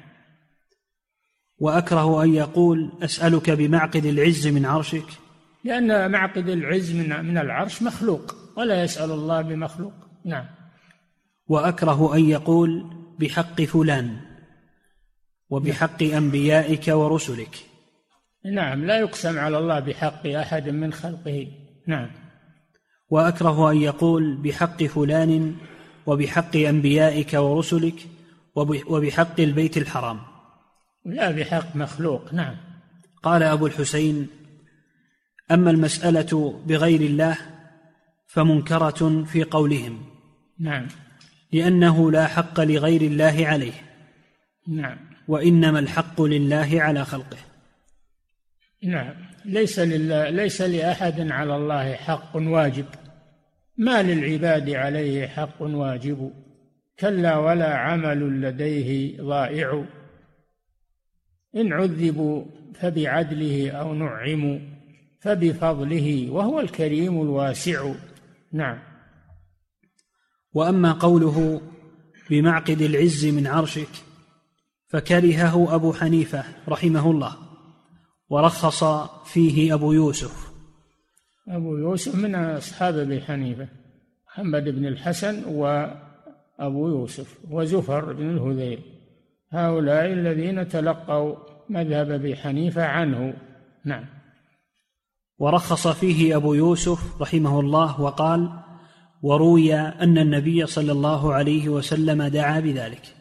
وأكره أن يقول: أسألك بمعقد العز من عرشك، لأن معقد العز من العرش مخلوق، ولا يسأل الله بمخلوق. نعم. وأكره أن يقول: بحق فلان وبحق أنبيائك ورسلك. نعم، لا يقسم على الله بحق أحد من خلقه. نعم. وأكره أن يقول: بحق فلان وبحق أنبيائك ورسلك وبحق البيت الحرام، لا بحق مخلوق. نعم. قال أبو الحسين: أما المسألة بغير الله فمنكرة في قولهم. نعم. لأنه لا حق لغير الله عليه. نعم. وإنما الحق لله على خلقه. نعم. ليس لأحد على الله حق واجب، ما للعباد عليه حق واجب، كلا ولا عمل لديه ضائع، إن عذبوا فبعدله أو نعموا فبفضله وهو الكريم الواسع. نعم. وأما قوله بمعقد العز من عرشك فكرهه أبو حنيفة رحمه الله، ورخص فيه أبو يوسف. أبو يوسف من أصحاب أبي حنيفة، محمد بن الحسن وأبو يوسف وزفر بن الهذيل، هؤلاء الذين تلقوا مذهب أبي حنيفة عنه. نعم. ورخص فيه أبو يوسف رحمه الله وقال: وروي أن النبي صلى الله عليه وسلم دعا بذلك.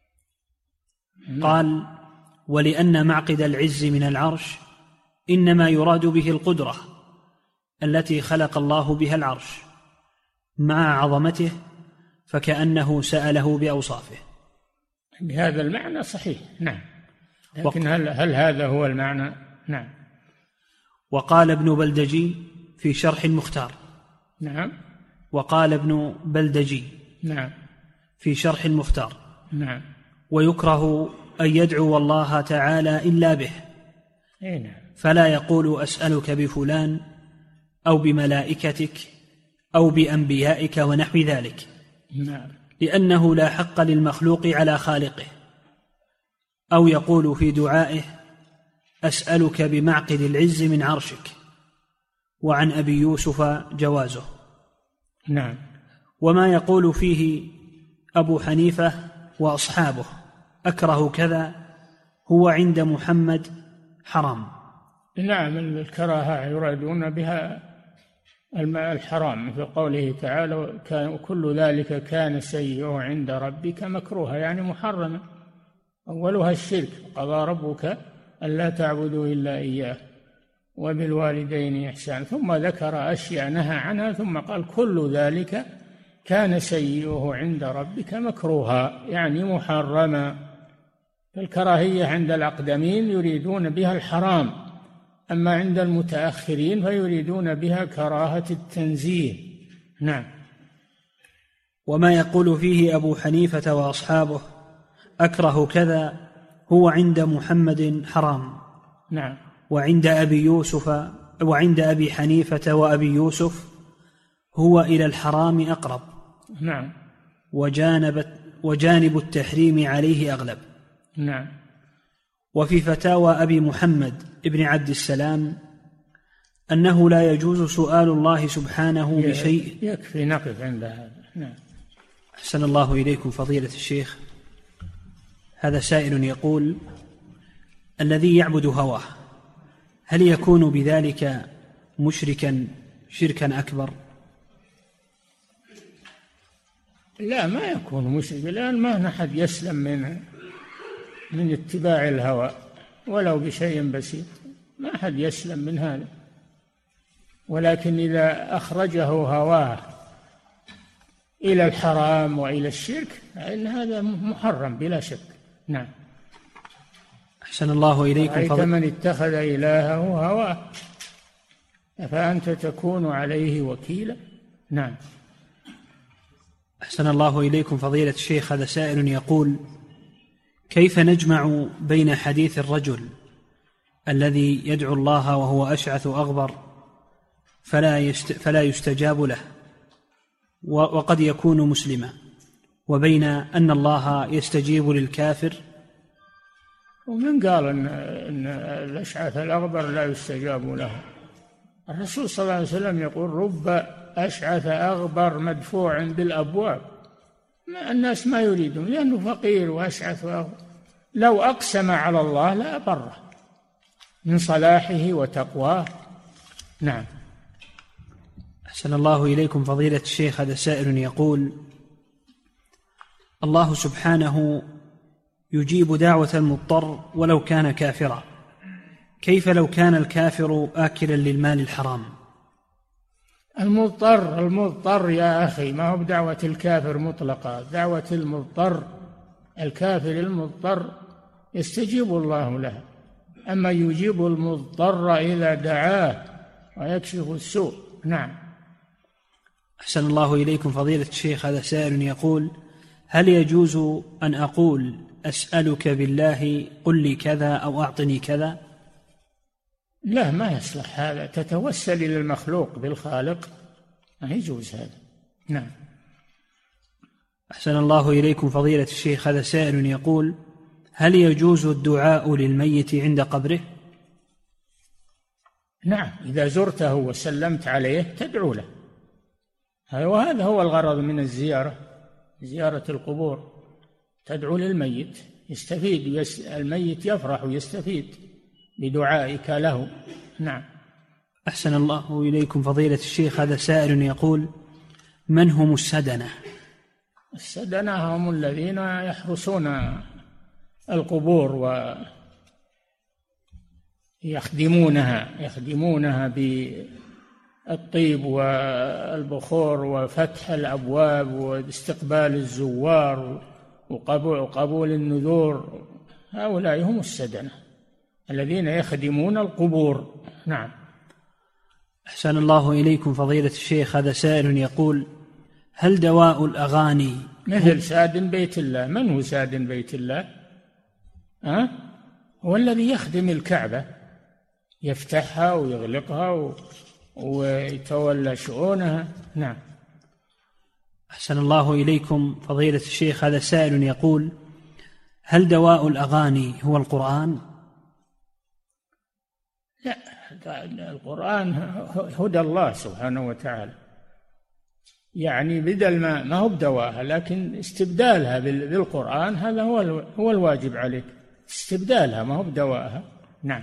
قال: ولأن معقد العز من العرش إنما يراد به القدرة التي خلق الله بها العرش مع عظمته، فكأنه سأله بأوصافه. بهذا المعنى صحيح. نعم. لكن هل هذا هو المعنى؟ نعم. وقال ابن بلدجي في شرح المختار. نعم. وقال ابن بلدجي نعم في شرح المختار. نعم. ويكره أن يدعو الله تعالى إلا به، فلا يقول: أسألك بفلان أو بملائكتك أو بأنبيائك ونحو ذلك. نعم. لأنه لا حق للمخلوق على خالقه. أو يقول في دعائه: أسألك بمعقد العز من عرشك. وعن أبي يوسف جوازه. نعم. وما يقول فيه أبو حنيفة وأصحابه أكره كذا هو عند محمد حرام. نعم. الكراهة يرادون بها الحرام، في قوله تعالى: كل ذلك كان سيئه عند ربك مكروها، يعني محرما. أولها الشرك، قضى ربك ألا تعبدوا إلا إياه وبالوالدين إحسانا، ثم ذكر أشياء نهى عنها، ثم قال كل ذلك كان سيئه عند ربك مكروها، يعني محرما. الكراهية عند الأقدمين يريدون بها الحرام، أما عند المتأخرين فيريدون بها كراهة التنزيه. نعم. وما يقول فيه أبو حنيفة وأصحابه أكره كذا هو عند محمد حرام. نعم. وعند أبي حنيفة وأبي يوسف هو إلى الحرام أقرب. نعم. وجانب التحريم عليه أغلب. نعم. وفي فتاوى أبي محمد ابن عبد السلام أنه لا يجوز سؤال الله سبحانه بشيء. يكفي نقف عند هذا. نعم. أحسن الله إليكم فضيلة الشيخ. هذا سائل يقول: الذي يعبد هواه هل يكون بذلك مشركا شركا أكبر؟ لا، ما يكون مشرك، لأن ما أحد يسلم من اتباع الهوى ولو بشيء بسيط، ما أحد يسلم من هذا. ولكن إذا أخرجه هواه إلى الحرام وإلى الشرك فإن هذا محرم بلا شك. نعم. أحسن الله إليكم رأيت من اتخذ إلهه هواه فأنت تكون عليه وكيلا. نعم. أحسن الله إليكم فضيلة الشيخ. هذا سائل يقول: كيف نجمع بين حديث الرجل الذي يدعو الله وهو أشعث أغبر فلا يستجاب له وقد يكون مسلما، وبين أن الله يستجيب للكافر؟ ومن قال أن الأشعث الأغبر لا يستجاب له؟ الرسول صلى الله عليه وسلم يقول: رب أشعث أغبر مدفوع بالأبواب. الناس ما يريدون لأنه فقير وأشعث وأغبر. لو أقسم على الله لا بره من صلاحه وتقواه. نعم. أحسن الله إليكم فضيلة الشيخ. هذا سائل يقول: الله سبحانه يجيب دعوة المضطر ولو كان كافرا، كيف لو كان الكافر آكلا للمال الحرام؟ المضطر يا أخي ما هو بدعوة الكافر مطلقة، دعوة المضطر الكافر المضطر يستجيب الله له، أما يجيب المضطر إذا دعاه ويكشف السوء. نعم. أحسن الله إليكم فضيلة الشيخ. هذا سائل يقول: هل يجوز أن أقول أسألك بالله قل لي كذا أو أعطني كذا؟ لا، ما يصلح هذا، تتوسل إلى المخلوق بالخالق، ما يجوز هذا. نعم. أحسن الله إليكم فضيلة الشيخ. هذا سائل يقول: هل يجوز الدعاء للميت عند قبره؟ نعم، إذا زرته وسلمت عليه تدعو له، وهذا هو الغرض من الزيارة، زيارة القبور، تدعو للميت يستفيد، الميت يفرح ويستفيد بدعائك له. نعم. أحسن الله إليكم فضيلة الشيخ. هذا سائل يقول: من هم السدنة؟ السدنة هم الذين يحرسون القبور يخدمونها بالطيب والبخور وفتح الأبواب واستقبال الزوار وقبول النذور، هؤلاء هم السدنة الذين يخدمون القبور. نعم. أحسن الله إليكم فضيلة الشيخ. هذا سائل يقول: هل دواء الأغاني مثل سادن بيت الله؟ من هو سادن بيت الله؟ هو الذي يخدم الكعبة، يفتحها ويغلقها ويتولى شؤونها. نعم. أحسن الله إليكم فضيلة الشيخ. هذا سائل يقول: هل دواء الأغاني هو القرآن؟ لا، القرآن هدى الله سبحانه وتعالى، يعني بدل ما هو بدواها، لكن استبدالها بالقرآن هذا هو الواجب عليك، استبدالها ما هو بدواها. نعم.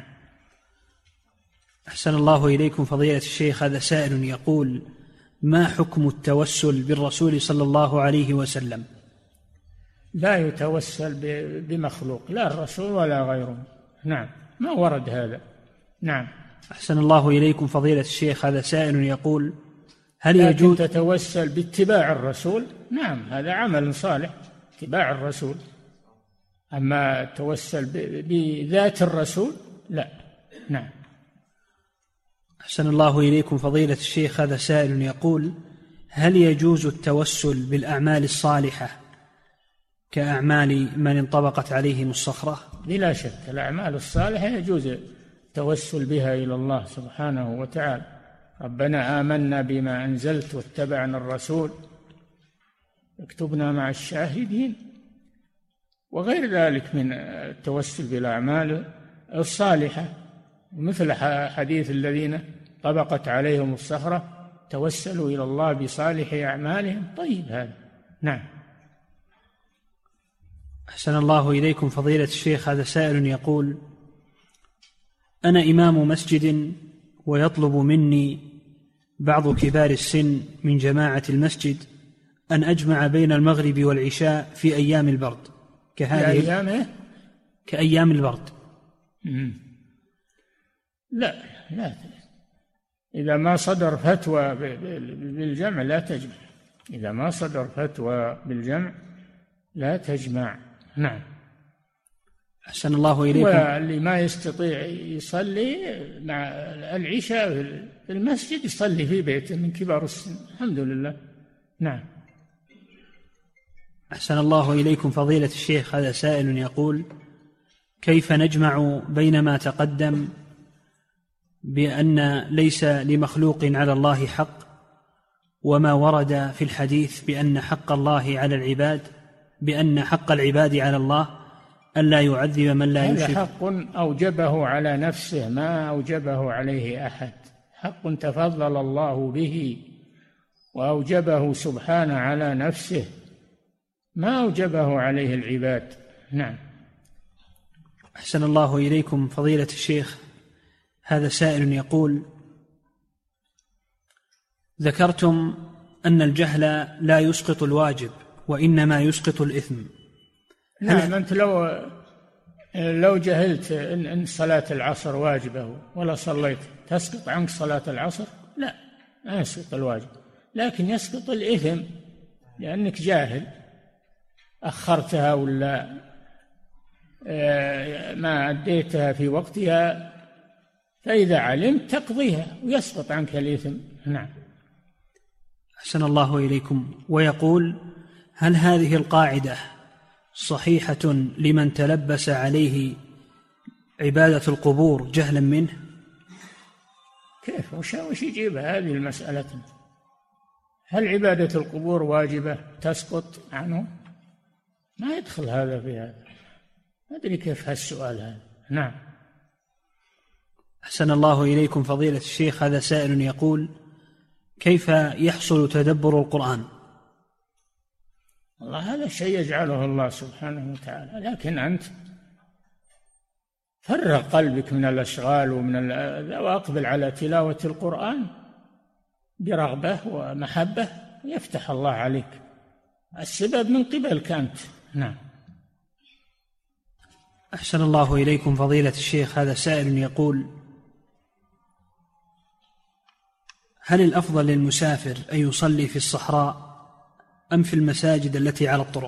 أحسن الله إليكم فضيلة الشيخ. هذا سائل يقول: ما حكم التوسل بالرسول صلى الله عليه وسلم؟ لا يتوسل بمخلوق، لا الرسول ولا غيره. نعم. ما ورد هذا. نعم. أحسن الله إليكم فضيلة الشيخ، هذا سائل يقول: هل لكن يجوز تتوسل باتباع الرسول؟ نعم، هذا عمل صالح، اتباع الرسول. أما التوسل بذات الرسول لا. نعم. أحسن الله إليكم فضيلة الشيخ، هذا سائل يقول: هل يجوز التوسل بالأعمال الصالحة كأعمال من انطبقت عليهم الصخرة؟ بلا شك الأعمال الصالحة يجوز التوسل بها إلى الله سبحانه وتعالى. ربنا آمنا بما أنزلت واتبعنا الرسول اكتبنا مع الشاهدين، وغير ذلك من التوسل بالأعمال الصالحة، مثل حديث الذين طبقت عليهم الصخرة توسلوا إلى الله بصالح أعمالهم. طيب هذا. نعم. أحسن الله إليكم فضيلة الشيخ، هذا سائل يقول: أنا إمام مسجد ويطلب مني بعض كبار السن من جماعة المسجد أن أجمع بين المغرب والعشاء في أيام البرد كأيام البرد. لا إذا ما صدر فتوى بالجمع لا تجمع. إذا ما صدر فتوى بالجمع لا تجمع. نعم. أحسن الله إليكم. واللي ما يستطيع يصلي مع العشاء في المسجد يصلي في بيته من كبار السن. الحمد لله. نعم. أحسن الله إليكم فضيلة الشيخ، هذا سائل يقول: كيف نجمع بين ما تقدم بأن ليس لمخلوق على الله حق، وما ورد في الحديث بأن حق الله على العباد، بأن حق العباد على الله ألا يعذب من لا يشرك؟ هذا حق أوجبه على نفسه، ما أوجبه عليه أحد. حق تفضل الله به وأوجبه سبحانه على نفسه، ما أوجبه عليه العباد. نعم. أحسن الله إليكم فضيلة الشيخ، هذا سائل يقول: ذكرتم أن الجهل لا يسقط الواجب وإنما يسقط الإثم. نعم. أنت لو جهلت إن صلاة العصر واجبة ولا صليت تسقط عنك صلاة العصر؟ لا، ما يسقط الواجب، لكن يسقط الإثم لأنك جاهل، أخرتها ولا ما أديتها في وقتها، فإذا علمت تقضيها ويسقط عنك الإثم. نعم. أحسن الله إليكم. ويقول: هل هذه القاعدة صحيحة لمن تلبس عليه عبادة القبور جهلا منه؟ كيف وش يجيب هذه المسألة؟ هل عبادة القبور واجبة تسقط عنه؟ ما يدخل هذا في هذا. ما أدري كيف هالسؤال هذا. نعم. أحسن الله إليكم فضيلة الشيخ، هذا سائل يقول: كيف يحصل تدبر القرآن؟ والله هذا الشيء يجعله الله سبحانه وتعالى، لكن أنت فرغ قلبك من الأشغال وأقبل على تلاوة القرآن برغبة ومحبة، يفتح الله عليك. السبب من قبلك أنت. نعم. أحسن الله إليكم فضيلة الشيخ، هذا سائل يقول: هل الأفضل للمسافر أن يصلي في الصحراء أم في المساجد التي على الطرق؟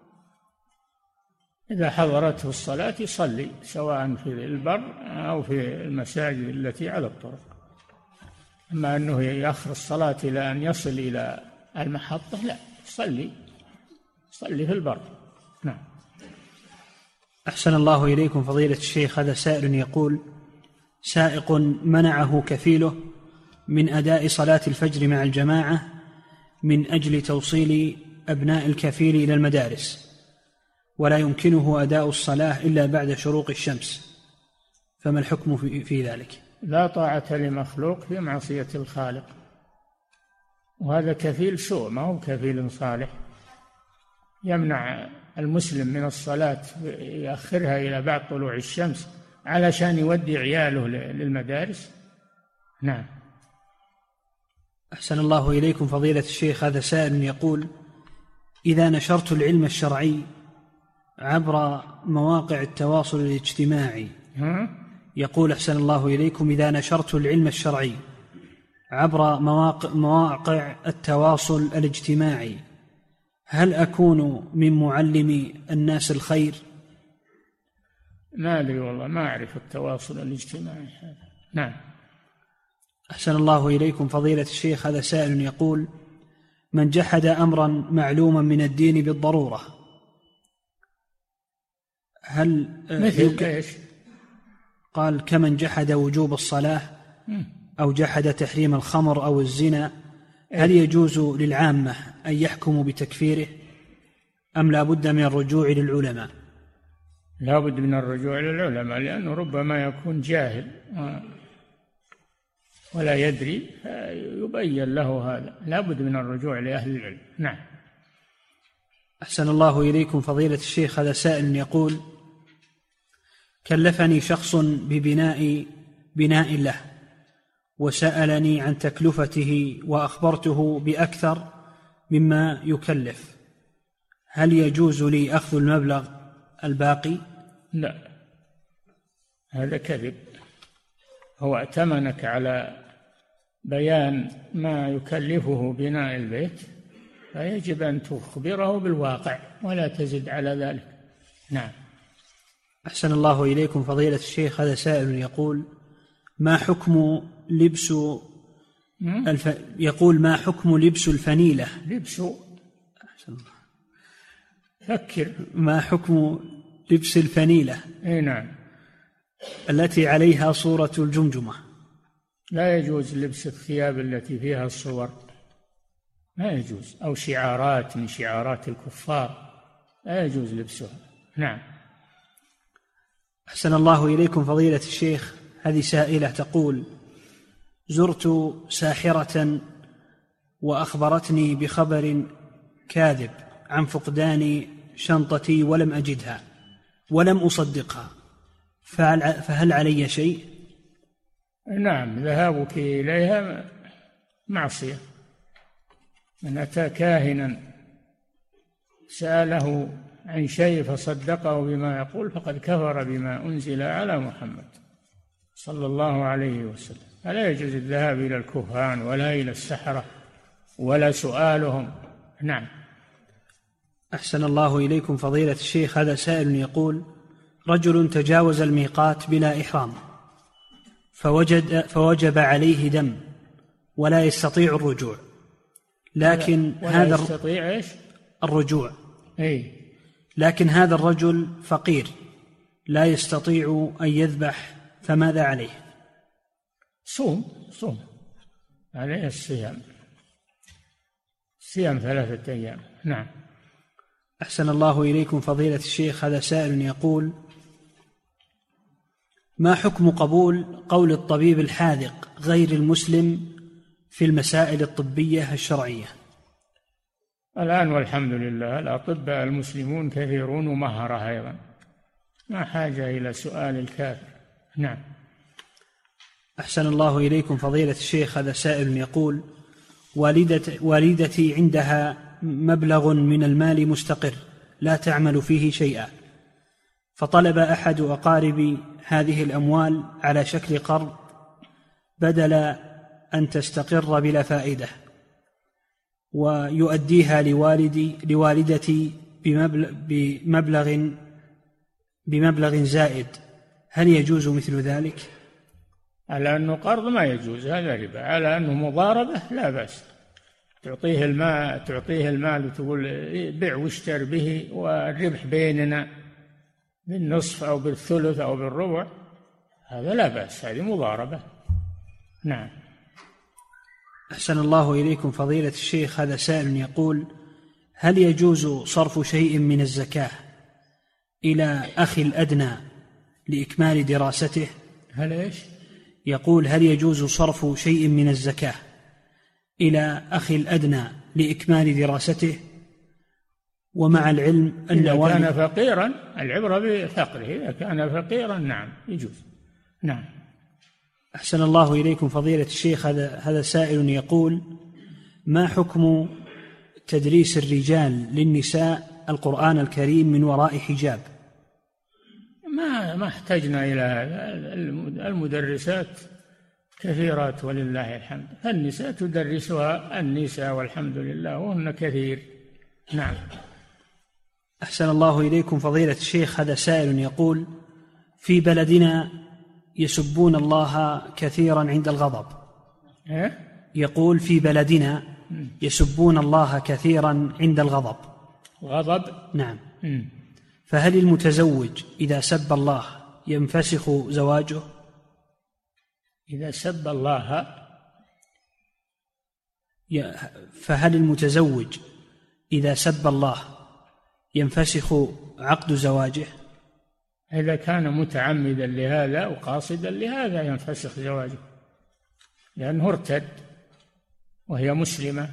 إذا حضرته الصلاة يصلي سواء في البر أو في المساجد التي على الطرق. أما أنه يأخر الصلاة إلى أن يصل إلى المحطة، لا، يصلي في البر. نعم. أحسن الله إليكم فضيلة الشيخ، هذا سائل يقول: سائق منعه كفيله من أداء صلاة الفجر مع الجماعة من أجل توصيل أبناء الكفيل إلى المدارس، ولا يمكنه أداء الصلاة إلا بعد شروق الشمس، فما الحكم في ذلك؟ لا طاعة لمخلوق في معصية الخالق، وهذا كفيل سوء، ما هو كفيل صالح. يمنع المسلم من الصلاة، يأخرها إلى بعد طلوع الشمس علشان يودي عياله للمدارس. نعم. أحسن الله إليكم فضيلة الشيخ، هذا سائل يقول: إذا نشرت العلم الشرعي عبر مواقع التواصل الاجتماعي يقول أحسن الله إليكم: إذا نشرت العلم الشرعي عبر مواقع التواصل الاجتماعي هل أكون من معلمي الناس الخير؟ ما أدري والله، ما أعرف التواصل الاجتماعي هذا. نعم. أحسن الله إليكم فضيلة الشيخ، هذا سائل يقول: من جحد أمرا معلوما من الدين بالضرورة هل مثل إيش؟ قال: كمن جحد وجوب الصلاة أو جحد تحريم الخمر أو الزنا، هل يجوز للعامة أن يحكموا بتكفيره أم لا بد من الرجوع للعلماء؟ لا بد من الرجوع للعلماء، لأنه ربما يكون جاهل ولا يدري، يبين له هذا. لا بد من الرجوع لأهل العلم. نعم. أحسن الله إليكم فضيلة الشيخ، هذا سائل يقول: كلفني شخص ببناء بناء له وسألني عن تكلفته وأخبرته بأكثر مما يكلف، هل يجوز لي أخذ المبلغ الباقي؟ لا، هذا كذب. هو ائتمنك على بيان ما يكلفه بناء البيت، فيجب أن تخبره بالواقع ولا تزد على ذلك. نعم. أحسن الله إليكم فضيلة الشيخ، هذا سائل يقول: ما حكم لبس يقول: ما حكم لبس الفنيلة؟ لبس أحسن الله. فكر. ما حكم لبس الفنيلة؟ أي نعم. التي عليها صورة الجمجمة. لا يجوز لبس الثياب التي فيها الصور، لا يجوز، أو شعارات من شعارات الكفار، لا يجوز لبسها. نعم. أحسن الله إليكم فضيلة الشيخ، هذه سائلة تقول: زرت ساحرة وأخبرتني بخبر كاذب عن فقدان شنطتي ولم أجدها ولم أصدقها، فهل علي شيء؟ نعم، ذهابك إليها معصية. من أتى كاهنا سأله عن شيء فصدقه بما يقول فقد كفر بما أنزل على محمد صلى الله عليه وسلم. فلا يجوز الذهاب إلى الكهان ولا إلى السحرة ولا سؤالهم. نعم. أحسن الله إليكم فضيلة الشيخ، هذا سائل يقول: رجل تجاوز الميقات بلا إحرام فوجب عليه دم ولا يستطيع الرجوع، لكن هذا يستطيع إيش؟ الرجوع. أي. لكن هذا الرجل فقير لا يستطيع أن يذبح، فماذا عليه؟ صوم عليه الصيام 3 أيام. نعم. أحسن الله إليكم فضيلة الشيخ، هذا سائل يقول: ما حكم قبول قول الطبيب الحاذق غير المسلم في المسائل الطبية الشرعية؟ الآن والحمد لله الأطباء المسلمون كثيرون ومهرة أيضا، ما حاجة إلى سؤال الكافر. نعم. أحسن الله إليكم فضيلة الشيخ، هذا سائل يقول: والدتي عندها مبلغ من المال مستقر لا تعمل فيه شيئا، فطلب أحد أقاربي هذه الأموال على شكل قرض بدل أن تستقر بلا فائدة، ويؤديها لوالدتي بمبلغ زائد، هل يجوز مثل ذلك؟ على أنه قرض ما يجوز، هذا ربا. على أنه مضاربة لا بأس، تعطيه المال وتقول بيع واشتر به والربح بيننا بالنصف أو بالثلث أو بالربع، هذا لا بأس، هذه مضاربة. نعم. أحسن الله إليكم فضيلة الشيخ، هذا سائل يقول: هل يجوز صرف شيء من الزكاة إلى أخي الأدنى لإكمال دراسته؟ هل إيش؟ يقول: هل يجوز صرف شيء من الزكاة إلى أخي الأدنى لإكمال دراسته؟ ومع العلم أن إذا كان فقيرا، العبرة بفقره، إذا كان فقيرا نعم يجوز. نعم. أحسن الله إليكم فضيلة الشيخ، هذا سائل يقول: ما حكم تدريس الرجال للنساء القرآن الكريم من وراء حجاب؟ ما احتجنا إلى هذا. المدرسات كثيرات ولله الحمد، فالنساء تدرسها النساء والحمد لله، وهن كثير. نعم. أحسن الله إليكم فضيلة الشيخ، هذا سائل يقول: في بلدنا يسبون الله كثيرا عند الغضب. يقول: في بلدنا يسبون الله كثيرا عند الغضب. غضب؟ نعم. فهل المتزوج إذا سب الله ينفسخ زواجه؟ إذا سب الله، فهل المتزوج إذا سب الله ينفسخ عقد زواجه؟ إذا كان متعمدا لهذا وقاصدا لهذا ينفسخ زواجه، لأنه ارتد وهي مسلمة،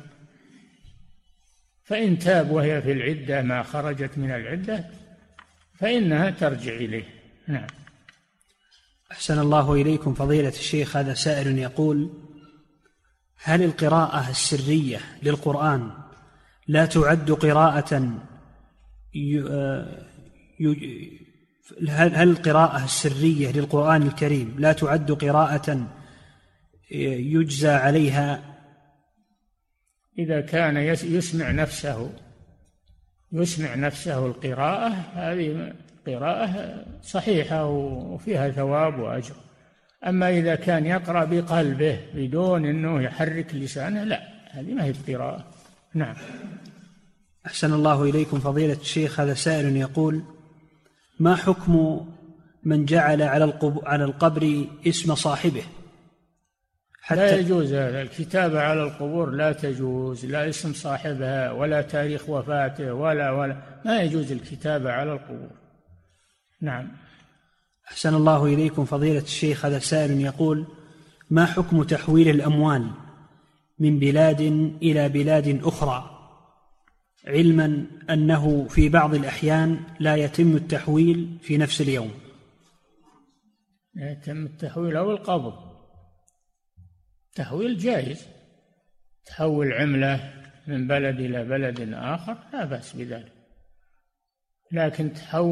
فإن تاب وهي في العدة ما خرجت من العدة فإنها ترجع إليه. نعم. أحسن الله إليكم فضيلة الشيخ، هذا سائل يقول: هل القراءة السرية للقرآن لا تعد قراءة هل القراءة السرية للقرآن الكريم لا تعد قراءة يجزى عليها؟ إذا كان يسمع نفسه القراءة، هذه قراءة صحيحة وفيها ثواب وأجر. أما إذا كان يقرأ بقلبه بدون أنه يحرك لسانه، لا، هذه ما هي قراءة. نعم. أحسن الله إليكم فضيلة الشيخ، هذا سائل يقول: ما حكم من جعل على القبر اسم صاحبه؟ لا يجوز هذا، الكتابة على القبور لا تجوز، لا اسم صاحبها ولا تاريخ وفاته ولا ما يجوز الكتابة على القبور. نعم. أحسن الله إليكم فضيلة الشيخ، هذا سائل يقول: ما حكم تحويل الأموال من بلاد إلى بلاد أخرى، علما أنه في بعض الأحيان لا يتم التحويل في نفس اليوم؟ لا يتم التحويل أو القبض. تحويل جائز، تحول عملة من بلد إلى بلد آخر لا بأس بذلك، لكن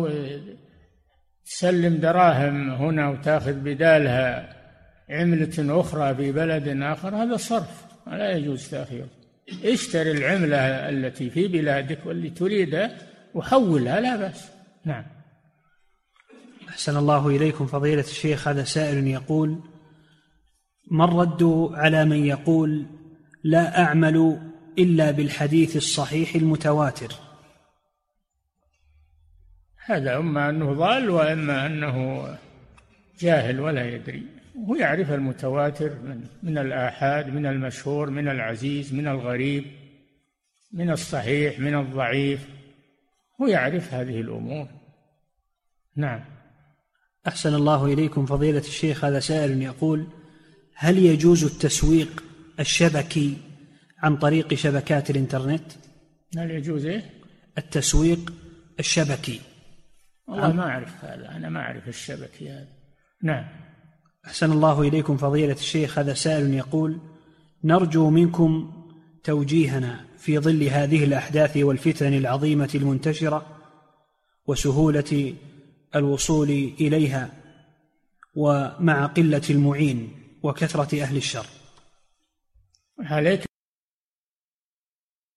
تسلم دراهم هنا وتأخذ بدالها عملة أخرى في بلد آخر، هذا صرف لا يجوز تأخيره. اشتري العملة التي في بلادك واللي تريدها وحولها، لا بأس. نعم. أحسن الله إليكم فضيلة الشيخ، هذا سائل يقول: ما الرد على من يقول لا أعمل إلا بالحديث الصحيح المتواتر؟ هذا إما أنه ضال وإما أنه جاهل ولا يدري. هو يعرف المتواتر من الآحاد، من المشهور، من العزيز، من الغريب، من الصحيح، من الضعيف، هو يعرف هذه الأمور. نعم. أحسن الله إليكم فضيلة الشيخ، هذا سائل يقول: هل يجوز التسويق الشبكي عن طريق شبكات الإنترنت؟ هل يجوز التسويق الشبكي؟ والله ما أعرف هذا، أنا ما أعرف الشبكي هذا. نعم. أحسن الله إليكم فضيلة الشيخ، هذا سائل يقول: نرجو منكم توجيهنا في ظل هذه الأحداث والفتن العظيمة المنتشرة وسهولة الوصول إليها، ومع قلة المعين وكثرة أهل الشر. عليك